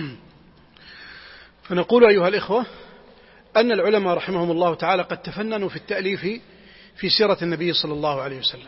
فنقول أيها الإخوة أن العلماء رحمهم الله تعالى قد تفننوا في التأليف في سيرة النبي صلى الله عليه وسلم،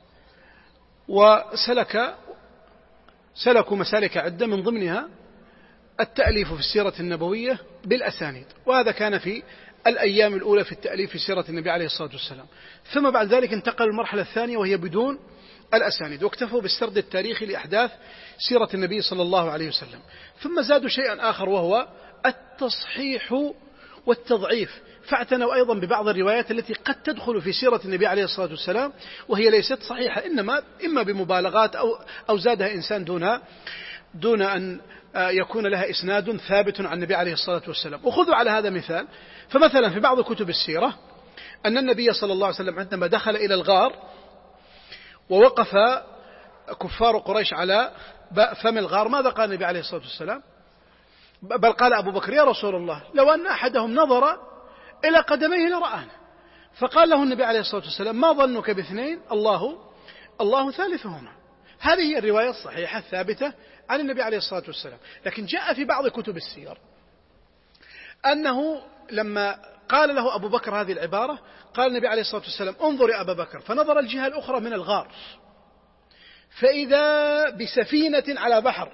وسلكوا مسالك عدة، من ضمنها التأليف في السيرة النبوية بالأسانيد، وهذا كان في الأيام الأولى في التأليف في سيرة النبي عليه الصلاة والسلام. ثم بعد ذلك انتقل المرحلة الثانية وهي بدون الأسانيد، واكتفوا بالسرد التاريخي لأحداث سيرة النبي صلى الله عليه وسلم. ثم زادوا شيئا آخر وهو التصحيح والتضعيف، فاعتنوا أيضا ببعض الروايات التي قد تدخل في سيرة النبي عليه الصلاة والسلام وهي ليست صحيحة، إما بمبالغات أو زادها إنسان دون أن يكون لها إسناد ثابت عن النبي عليه الصلاة والسلام. وخذوا على هذا مثال، فمثلا في بعض كتب السيرة أن النبي صلى الله عليه وسلم عندما دخل إلى الغار ووقف كفار قريش على فم الغار، ماذا قال النبي عليه الصلاة والسلام؟ بل قال أبو بكر: يا رسول الله، لو أن أحدهم نظر إلى قدميه لرآنا. فقال له النبي عليه الصلاة والسلام: ما ظنك باثنين، الله ثالثهما. هذه هي الرواية الصحيحة الثابتة عن النبي عليه الصلاة والسلام. لكن جاء في بعض كتب السير أنه لما قال له أبو بكر هذه العبارة، قال النبي عليه الصلاة والسلام: انظر يا أبا بكر، فنظر الجهة الأخرى من الغار فإذا بسفينة على بحر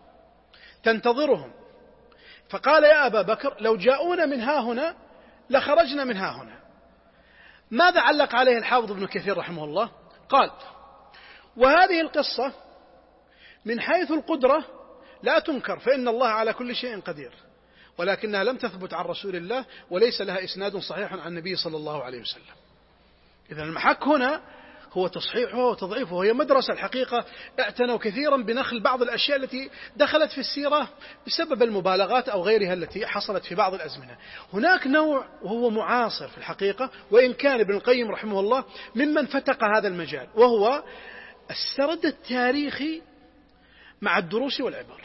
تنتظرهم، فقال: يا أبا بكر، لو جاءونا من ها هنا لخرجنا من ها هنا. ماذا علق عليه الحافظ ابن كثير رحمه الله؟ قال: وهذه القصة من حيث القدرة لا تنكر، فإن الله على كل شيء قدير، ولكنها لم تثبت عن رسول الله وليس لها إسناد صحيح عن النبي صلى الله عليه وسلم. إذن المحك هنا هو تصحيحها وتضعيفها، وهي مدرسة الحقيقة اعتنوا كثيرا بنخل بعض الأشياء التي دخلت في السيرة بسبب المبالغات أو غيرها التي حصلت في بعض الأزمنة. هناك نوع وهو معاصر في الحقيقة، وإن كان ابن القيم رحمه الله ممن فتق هذا المجال، وهو السرد التاريخي مع الدروس والعبر.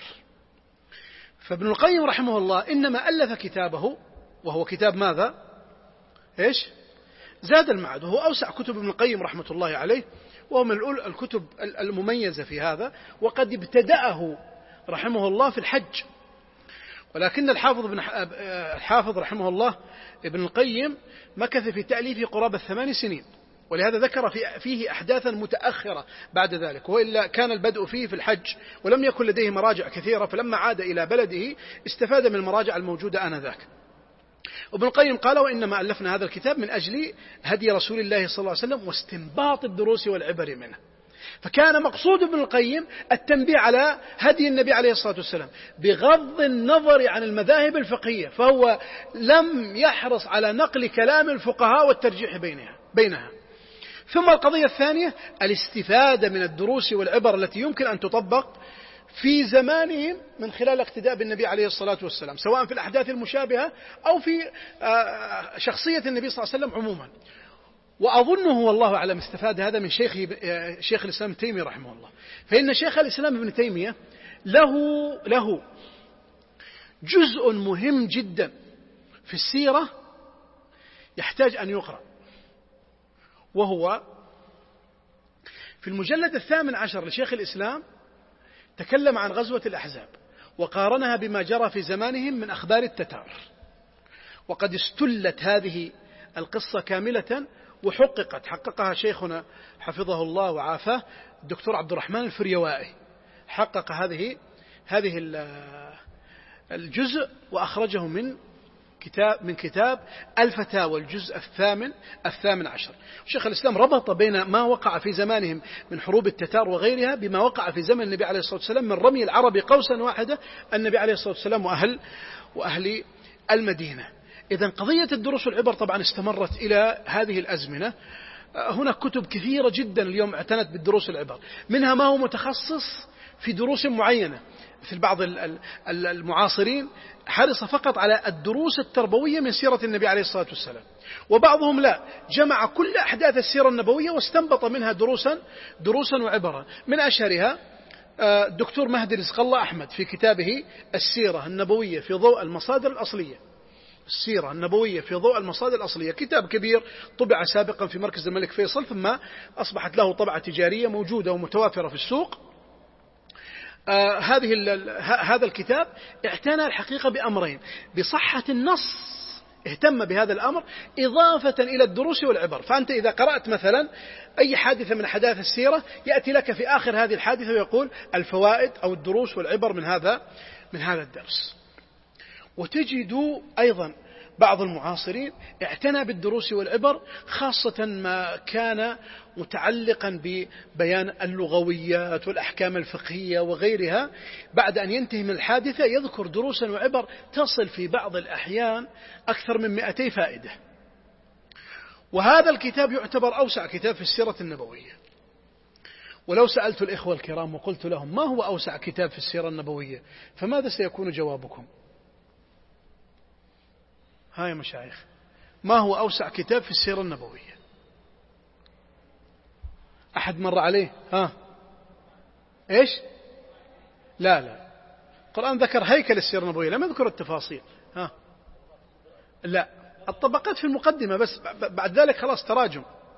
فابن القيم رحمه الله إنما ألف كتابه، وهو كتاب ماذا؟ إيش؟ زاد المعاد، وهو أوسع كتب ابن القيم رحمة الله عليه، وهو من الكتب المميزة في هذا، وقد ابتدأه رحمه الله في الحج. ولكن الحافظ رحمه الله ابن القيم مكث في تأليفه قرابة 8 سنين، ولهذا ذكر فيه أحداثا متأخرة بعد ذلك، وإلا كان البدء فيه في الحج ولم يكن لديه مراجع كثيرة، فلما عاد إلى بلده استفاد من المراجع الموجودة آنذاك. ابن القيم قال: وإنما ألفنا هذا الكتاب من أجل هدي رسول الله صلى الله عليه وسلم واستنباط الدروس والعبر منه. فكان مقصود ابن القيم التنبيه على هدي النبي عليه الصلاة والسلام بغض النظر عن المذاهب الفقهية، فهو لم يحرص على نقل كلام الفقهاء والترجيح بينها. ثم القضية الثانية الاستفادة من الدروس والعبر التي يمكن أن تطبق في زمانهم من خلال اقتداء بالنبي عليه الصلاة والسلام، سواء في الأحداث المشابهة أو في شخصية النبي صلى الله عليه وسلم عموما. وأظنه والله أعلم استفاد هذا من شيخ الإسلام ابن تيمية رحمه الله، فإن شيخ الإسلام ابن تيمية له جزء مهم جدا في السيرة يحتاج أن يقرأ، وهو في المجلد 18 لشيخ الإسلام تكلم عن غزوة الأحزاب، وقارنها بما جرى في زمانهم من أخبار التتار. وقد استلت هذه القصة كاملة وحققت، حققها شيخنا حفظه الله وعافاه الدكتور عبد الرحمن الفريوائي، حقق هذه الجزء وأخرجه من كتاب الفتاوى الجزء الثامن عشر. شيخ الإسلام ربط بين ما وقع في زمانهم من حروب التتار وغيرها بما وقع في زمن النبي عليه الصلاة والسلام من رمي العرب قوسا واحدة النبي عليه الصلاة والسلام وأهل المدينة. إذن قضية الدروس والعبر طبعا استمرت إلى هذه الأزمنة. هناك كتب كثيرة جدا اليوم اعتنت بالدروس والعبر، منها ما هو متخصص في دروس معينة، مثل بعض المعاصرين حرص فقط على الدروس التربوية من سيرة النبي عليه الصلاة والسلام، وبعضهم لا، جمع كل أحداث السيرة النبوية واستنبط منها دروسا وعبرا. من أشهرها الدكتور مهدي رزق الله أحمد في كتابه السيرة النبوية في ضوء المصادر الأصلية. السيرة النبوية في ضوء المصادر الأصلية، كتاب كبير طبع سابقا في مركز الملك فيصل، ثم أصبحت له طبعة تجارية موجودة ومتوافرة في السوق. هذا الكتاب اعتنى الحقيقة بأمرين: بصحة النص، اهتم بهذا الأمر، إضافة إلى الدروس والعبر. فأنت إذا قرأت مثلا أي حادثة من أحداث السيرة يأتي لك في آخر هذه الحادثة ويقول الفوائد أو الدروس والعبر من هذا الدرس. وتجد أيضا بعض المعاصرين اعتنى بالدروس والعبر، خاصة ما كان متعلقا ببيان اللغويات والأحكام الفقهية وغيرها. بعد أن ينتهي من الحادثة يذكر دروسا وعبر تصل في بعض الأحيان أكثر من 200 فائدة. وهذا الكتاب يعتبر أوسع كتاب في السيرة النبوية. ولو سألت الإخوة الكرام وقلت لهم ما هو أوسع كتاب في السيرة النبوية، فماذا سيكون جوابكم؟ يا مشايخ، ما هو أوسع كتاب في السيرة النبوية؟ أحد مر عليه؟ إيش؟ لا، القرآن ذكر هيكل السيرة النبوية، لم يذكر التفاصيل. لا، الطبقات في المقدمة بس، بعد ذلك خلاص تراجم.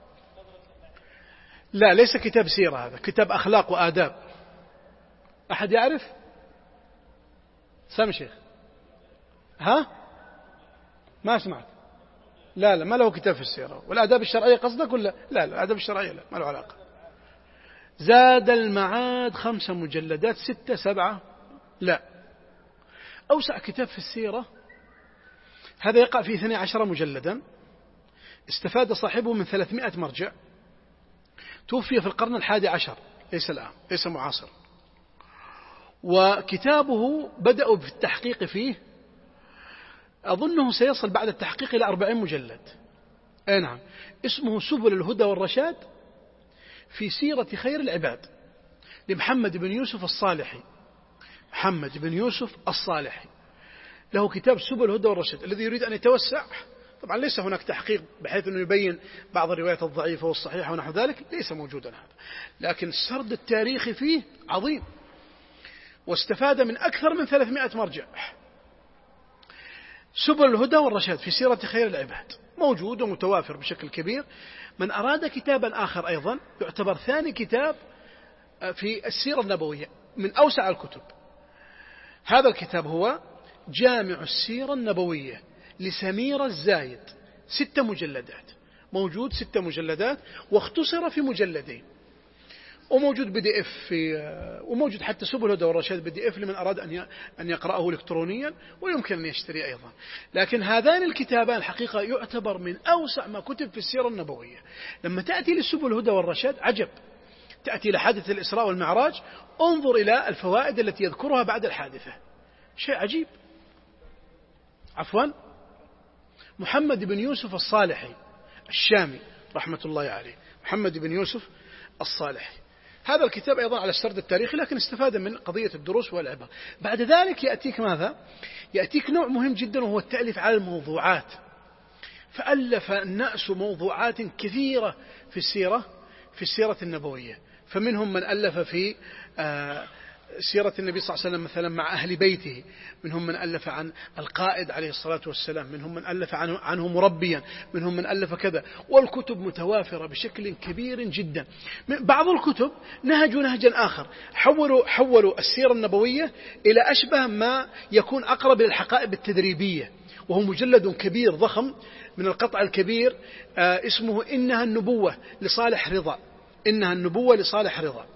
لا، ليس كتاب سيرة، هذا كتاب أخلاق وآداب. أحد يعرف؟ سامي شيخ؟ ما سمعت. لا، ما له كتاب في السيرة. والآداب الشرعية قصدك ولا؟ لا، الآداب الشرعية لا، ما له علاقة. زاد المعاد 5 مجلدات، 6 7. لا، أوسع كتاب في السيرة هذا يقع في 12 مجلدا، استفاد صاحبه من 300 مرجع، توفي في القرن 11، ليس الآن، ليس معاصر. وكتابه بدأوا بالتحقيق فيه، أظنه سيصل بعد التحقيق إلى 40 مجلد. نعم، اسمه سبل الهدى والرشاد في سيرة خير العباد لمحمد بن يوسف الصالحي. محمد بن يوسف الصالحي له كتاب سبل الهدى والرشاد. الذي يريد أن يتوسع، طبعا ليس هناك تحقيق بحيث أنه يبين بعض الروايات الضعيفة والصحيحة ونحو ذلك، ليس موجودا هذا، لكن السرد التاريخي فيه عظيم، واستفاد من أكثر من 300 مرجع. سبل الهدى والرشاد في سيرة خير العباد موجود ومتوافر بشكل كبير. من أراد كتابا آخر أيضا يعتبر ثاني كتاب في السيرة النبوية من أوسع الكتب، هذا الكتاب هو جامع السيرة النبوية لسمير الزايد، 6 مجلدات، موجود 6 مجلدات واختصر في مجلدين، وموجود PDF وموجود حتى سبل الهدى والرشاد PDF لمن أراد أن يقرأه إلكترونيا، ويمكن أن يشتري أيضا. لكن هذان الكتابان الحقيقة يعتبر من أوسع ما كتب في السيرة النبوية. لما تأتي لسبل الهدى والرشاد عجب، تأتي لحادثة الإسراء والمعراج، انظر إلى الفوائد التي يذكرها بعد الحادثة، شيء عجيب. محمد بن يوسف الصالحي الشامي رحمة الله عليه، محمد بن يوسف الصالحي، هذا الكتاب أيضا على السرد التاريخي، لكن استفاد من قضية الدروس والعبر. بعد ذلك يأتيك ماذا؟ يأتيك نوع مهم جدا، وهو التأليف على الموضوعات. فألف الناس موضوعات كثيرة في السيرة النبوية، فمنهم من ألف في سيرة النبي صلى الله عليه وسلم مثلا مع أهل بيته، منهم من ألف عن القائد عليه الصلاة والسلام، منهم من ألف عنه مربيا، منهم من ألف كذا، والكتب متوافرة بشكل كبير جدا. بعض الكتب نهجوا نهجا آخر، حولوا السيرة النبوية إلى أشبه ما يكون أقرب للحقائب التدريبية، وهو مجلد كبير ضخم من القطع الكبير، اسمه إنها النبوة لصالح رضا. إنها النبوة لصالح رضا.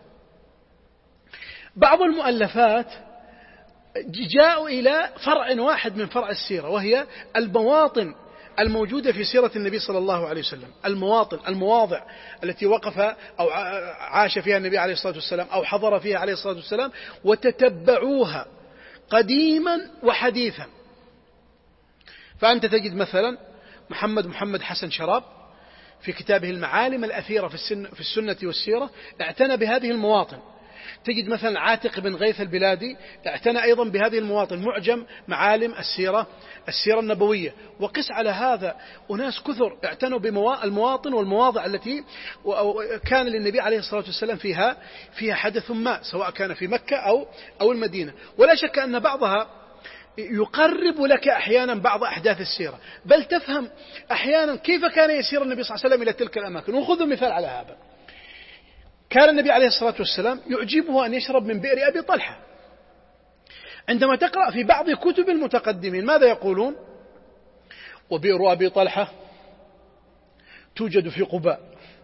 بعض المؤلفات جاءوا إلى فرع واحد من فرع السيرة، وهي المواطن الموجودة في سيرة النبي صلى الله عليه وسلم، المواضع التي وقف أو عاش فيها النبي عليه الصلاة والسلام أو حضر فيها عليه الصلاة والسلام، وتتبعوها قديما وحديثا. فأنت تجد مثلا محمد حسن شراب في كتابه المعالم الأثيرة في السنة والسيرة اعتنى بهذه المواطن. تجد مثلا عاتق بن غيث البلادي اعتنى أيضا بهذه المواطن، معجم معالم السيرة النبوية. وقس على هذا أناس كثر اعتنوا بالمواطن والمواضع التي كان للنبي عليه الصلاة والسلام فيها حدث ما، سواء كان في مكة أو المدينة. ولا شك أن بعضها يقرب لك أحيانا بعض أحداث السيرة، بل تفهم أحيانا كيف كان يسير النبي صلى الله عليه وسلم إلى تلك الأماكن. وخذوا مثال على هذا، كان النبي عليه الصلاة والسلام يعجبه أن يشرب من بئر أبي طلحة. عندما تقرأ في بعض كتب المتقدمين ماذا يقولون؟ وبئر أبي طلحة توجد في قباء.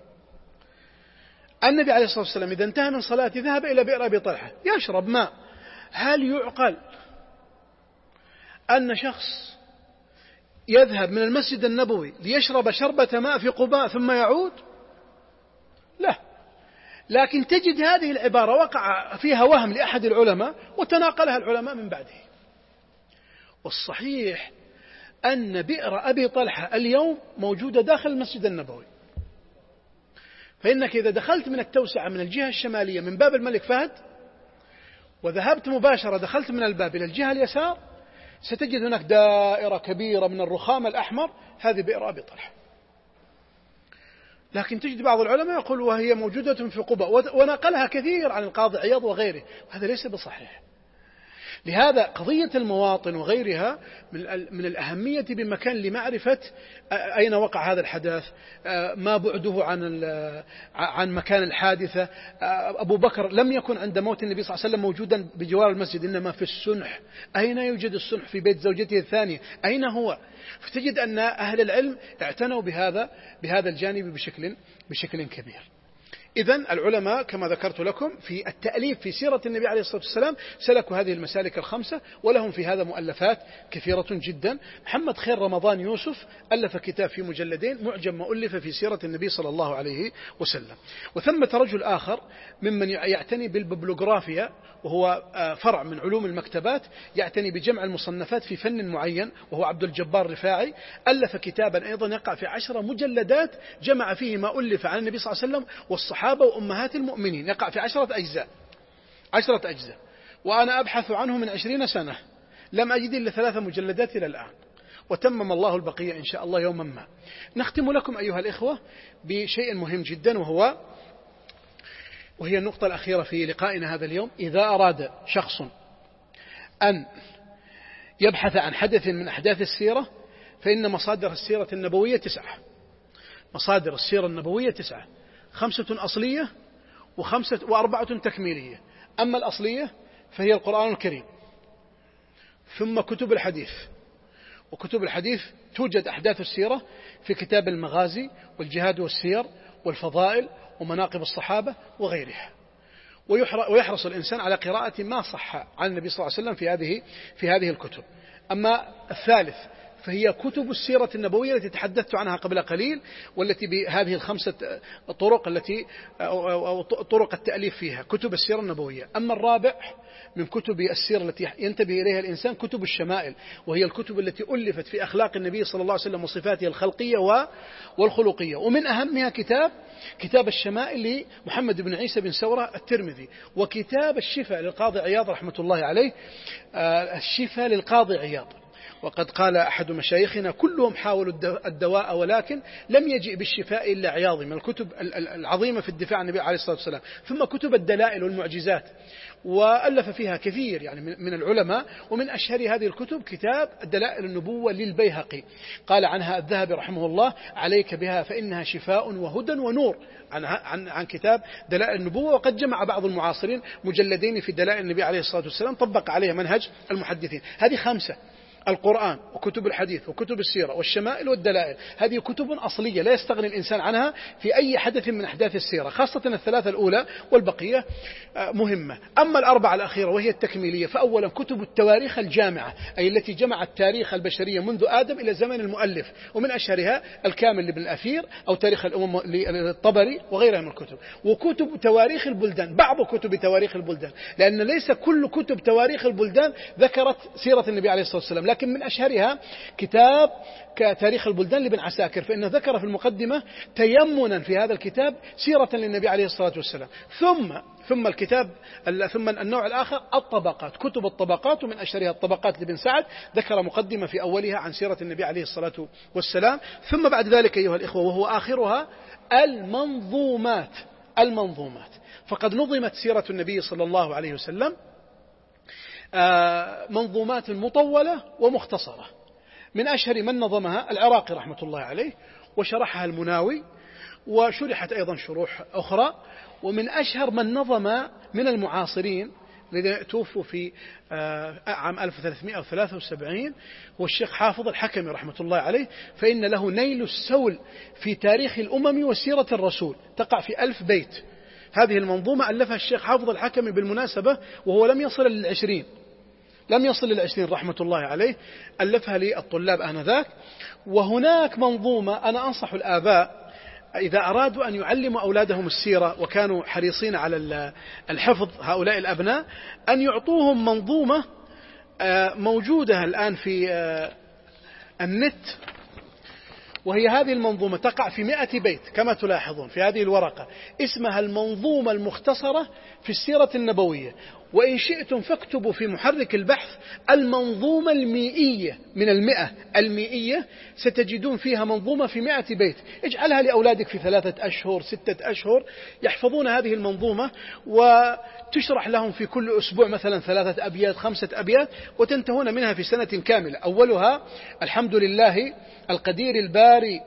النبي عليه الصلاة والسلام إذا انتهى من صلاته ذهب إلى بئر أبي طلحة يشرب ماء. هل يعقل أن شخص يذهب من المسجد النبوي ليشرب شربة ماء في قباء ثم يعود؟ لا. لكن تجد هذه العبارة وقع فيها وهم لأحد العلماء وتناقلها العلماء من بعده. والصحيح أن بئر أبي طلحة اليوم موجودة داخل المسجد النبوي. فإنك إذا دخلت من التوسعة من الجهة الشمالية من باب الملك فهد وذهبت مباشرة دخلت من الباب إلى الجهة اليسار ستجد هناك دائرة كبيرة من الرخام الأحمر، هذه بئر أبي طلحة. لكن تجد بعض العلماء يقول وهي موجودة في قباء، ونقلها كثير عن القاضي عياض وغيره، وهذا ليس بصحيح. لهذا قضية المواطن وغيرها من الأهمية بمكان لمعرفة أين وقع هذا الحدث، ما بعده عن مكان الحادثة. أبو بكر لم يكن عند موت النبي صلى الله عليه وسلم موجودا بجوار المسجد، إنما في السنح. أين يوجد السنح؟ في بيت زوجته الثانية، أين هو؟ فتجد أن أهل العلم اعتنوا بهذا الجانب بشكل كبير. إذن العلماء كما ذكرت لكم في التأليف في سيرة النبي عليه الصلاة والسلام سلكوا هذه المسالك الخمسة، ولهم في هذا مؤلفات كثيرة جدا. محمد خير رمضان يوسف ألف كتاب في مجلدين، معجم ما ألف في سيرة النبي صلى الله عليه وسلم. وثمة رجل آخر ممن يعتني بالببلوغرافيا، وهو فرع من علوم المكتبات، يعتني بجمع المصنفات في فن معين، وهو عبد الجبار رفاعي. ألف كتابا أيضا يقع في 10 مجلدات جمع فيه ما ألف عن النبي صلى الله عليه وسلم والصحابة وأمهات المؤمنين، يقع في 10 أجزاء. وأنا أبحث عنه من 20 سنة لم أجد إلا 3 مجلدات إلى الآن، وتمم الله البقية إن شاء الله يوما ما. نختم لكم أيها الإخوة بشيء مهم جدا، وهي النقطة الأخيرة في لقائنا هذا اليوم. إذا أراد شخص أن يبحث عن حدث من أحداث السيرة فإن مصادر السيرة النبوية 9. مصادر السيرة النبوية 9، 5 أصلية و4 تكميلية. أما الأصلية فهي القرآن الكريم، ثم كتب الحديث. وكتب الحديث توجد أحداث السيرة في كتاب المغازي والجهاد والسير والفضائل ومناقب الصحابة وغيرها. ويحرص الإنسان على قراءة ما صح عن النبي صلى الله عليه وسلم في هذه الكتب. أما الثالث فهي كتب السيرة النبوية التي تحدثت عنها قبل قليل، والتي بهذه ال5 طرق التي أو طرق التأليف فيها كتب السيرة النبوية. أما الرابع من كتب السيرة التي ينتبه إليها الإنسان كتب الشمائل، وهي الكتب التي ألفت في أخلاق النبي صلى الله عليه وسلم وصفاته الخلقية والخلقية. ومن أهمها كتاب الشمائل لمحمد بن عيسى بن سورة الترمذي، وكتاب الشفاء للقاضي عياض رحمة الله عليه، الشفاء للقاضي عياض. وقد قال أحد مشايخنا كلهم حاولوا الدواء ولكن لم يجئ بالشفاء إلا عياض، من الكتب العظيمة في الدفاع عن النبي عليه الصلاة والسلام. ثم كتب الدلائل والمعجزات، وألف فيها كثير يعني من العلماء، ومن أشهر هذه الكتب كتاب دلائل النبوة للبيهقي، قال عنها الذهبي رحمه الله: عليك بها فإنها شفاء وهدى ونور، عن كتاب دلائل النبوة. وقد جمع بعض المعاصرين مجلدين في دلائل النبي عليه الصلاة والسلام طبق عليها منهج المحدثين. هذه 5: القرآن وكتب الحديث وكتب السيرة والشمائل والدلائل. هذه كتب أصلية لا يستغني الإنسان عنها في أي حدث من أحداث السيرة، خاصة الثلاثة الأولى، والبقية مهمة. أما الأربعة الأخيرة وهي التكميلية، فأولا كتب التواريخ الجامعة، أي التي جمعت تاريخ البشرية منذ آدم إلى زمن المؤلف، ومن أشهرها الكامل لابن الأثير أو تاريخ الأمم للطبري وغيرها من الكتب. وكتب تواريخ البلدان، بعض كتب تواريخ البلدان، لأن ليس كل كتب تواريخ البلدان ذكرت سيرة النبي عليه الصلاة والسلام، لكن من أشهرها كتاب كتاريخ البلدان لابن عساكر، فإنه ذكر في المقدمة تيمنا في هذا الكتاب سيرة للنبي عليه الصلاة والسلام. ثم النوع الآخر الطبقات، كتب الطبقات، ومن أشهرها الطبقات لابن سعد، ذكر مقدمة في أولها عن سيرة النبي عليه الصلاة والسلام. ثم بعد ذلك أيها الإخوة وهو آخرها المنظومات، فقد نظمت سيرة النبي صلى الله عليه وسلم منظومات مطولة ومختصرة. من أشهر من نظمها العراقي رحمة الله عليه، وشرحها المناوي، وشرحت أيضا شروح أخرى. ومن أشهر من نظم من المعاصرين الذين توفوا في عام 1373 هو الشيخ حافظ الحكمي رحمة الله عليه، فإن له نيل السول في تاريخ الأمم وسيرة الرسول، تقع في 1000 بيت. هذه المنظومة ألفها الشيخ حافظ الحكمي بالمناسبة وهو لم يصل لل20 رحمة الله عليه، ألفها للطلاب آنذاك. وهناك منظومة أنا أنصح الآباء إذا أرادوا أن يعلموا أولادهم السيرة وكانوا حريصين على الحفظ، هؤلاء الأبناء، أن يعطوهم منظومة موجودة الآن في النت، وهي هذه المنظومة تقع في 100 بيت كما تلاحظون في هذه الورقة، اسمها المنظومة المختصرة في السيرة النبوية. وإن شئتم فاكتبوا في محرك البحث المنظومة المئية من 100 المئية، ستجدون فيها منظومة في 100 بيت. اجعلها لأولادك في 3 أشهر 6 أشهر يحفظون هذه المنظومة، وتشرح لهم في كل أسبوع مثلا 3 أبيات 5 أبيات، وتنتهون منها في سنة كاملة. أولها الحمد لله القدير الباري،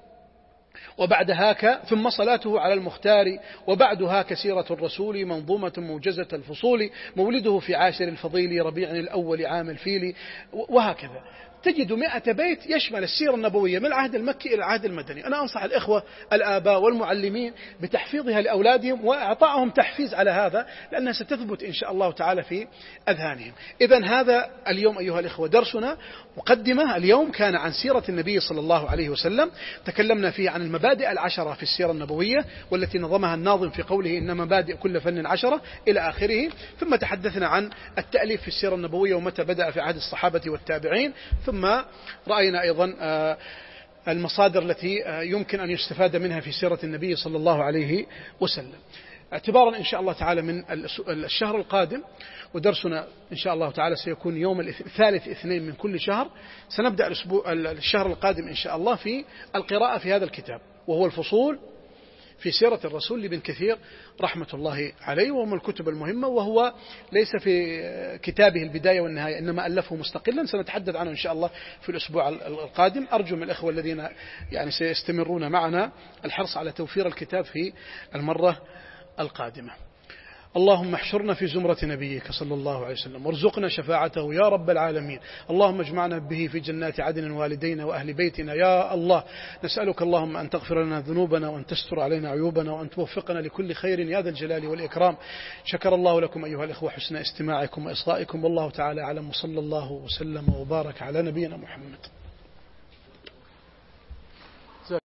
وبعد هاك ثم صلاته على المختار، وبعد هاك سيرة الرسول منظومة موجزة الفصول، مولده في 10 الفضيل ربيع الأول عام الفيل، وهكذا. تجد 100 بيت يشمل السيرة النبوية من العهد المكي إلى العهد المدني. أنا أنصح الإخوة الآباء والمعلمين بتحفيظها لأولادهم وإعطائهم تحفيز على هذا، لأنها ستثبت إن شاء الله تعالى في أذهانهم. إذن هذا اليوم أيها الإخوة درسنا. مقدمة اليوم كان عن سيرة النبي صلى الله عليه وسلم، تكلمنا فيه عن المبادئ 10 في السيرة النبوية والتي نظمها الناظم في قوله إن مبادئ كل فن 10 إلى آخره. ثم تحدثنا عن التأليف في السيرة النبوية ومتى بدأ في عهد الصحابة والتابعين. ثم رأينا أيضا المصادر التي يمكن أن يستفاد منها في سيرة النبي صلى الله عليه وسلم. اعتبارا إن شاء الله تعالى من الشهر القادم، ودرسنا إن شاء الله تعالى سيكون يوم 3 اثنين من كل شهر، سنبدأ الشهر القادم إن شاء الله في القراءة في هذا الكتاب، وهو الفصول في سيرة الرسول لابن كثير رحمة الله عليه، وهو من الكتب المهمة، وهو ليس في كتابه البداية والنهاية إنما ألفه مستقلا، سنتحدث عنه إن شاء الله في الأسبوع القادم. أرجو من الأخوة الذين يعني سيستمرون معنا الحرص على توفير الكتاب في المرة القادمة. اللهم احشرنا في زمرة نبيك صلى الله عليه وسلم، وارزقنا شفاعته يا رب العالمين. اللهم اجمعنا به في جنات عدن والدينا وأهل بيتنا يا الله. نسألك اللهم أن تغفر لنا ذنوبنا، وأن تستر علينا عيوبنا، وأن توفقنا لكل خير يا ذا الجلال والإكرام. شكر الله لكم أيها الإخوة حسن استماعكم وإصغائكم، والله تعالى أعلم، وصلى الله وسلم وبارك على نبينا محمد.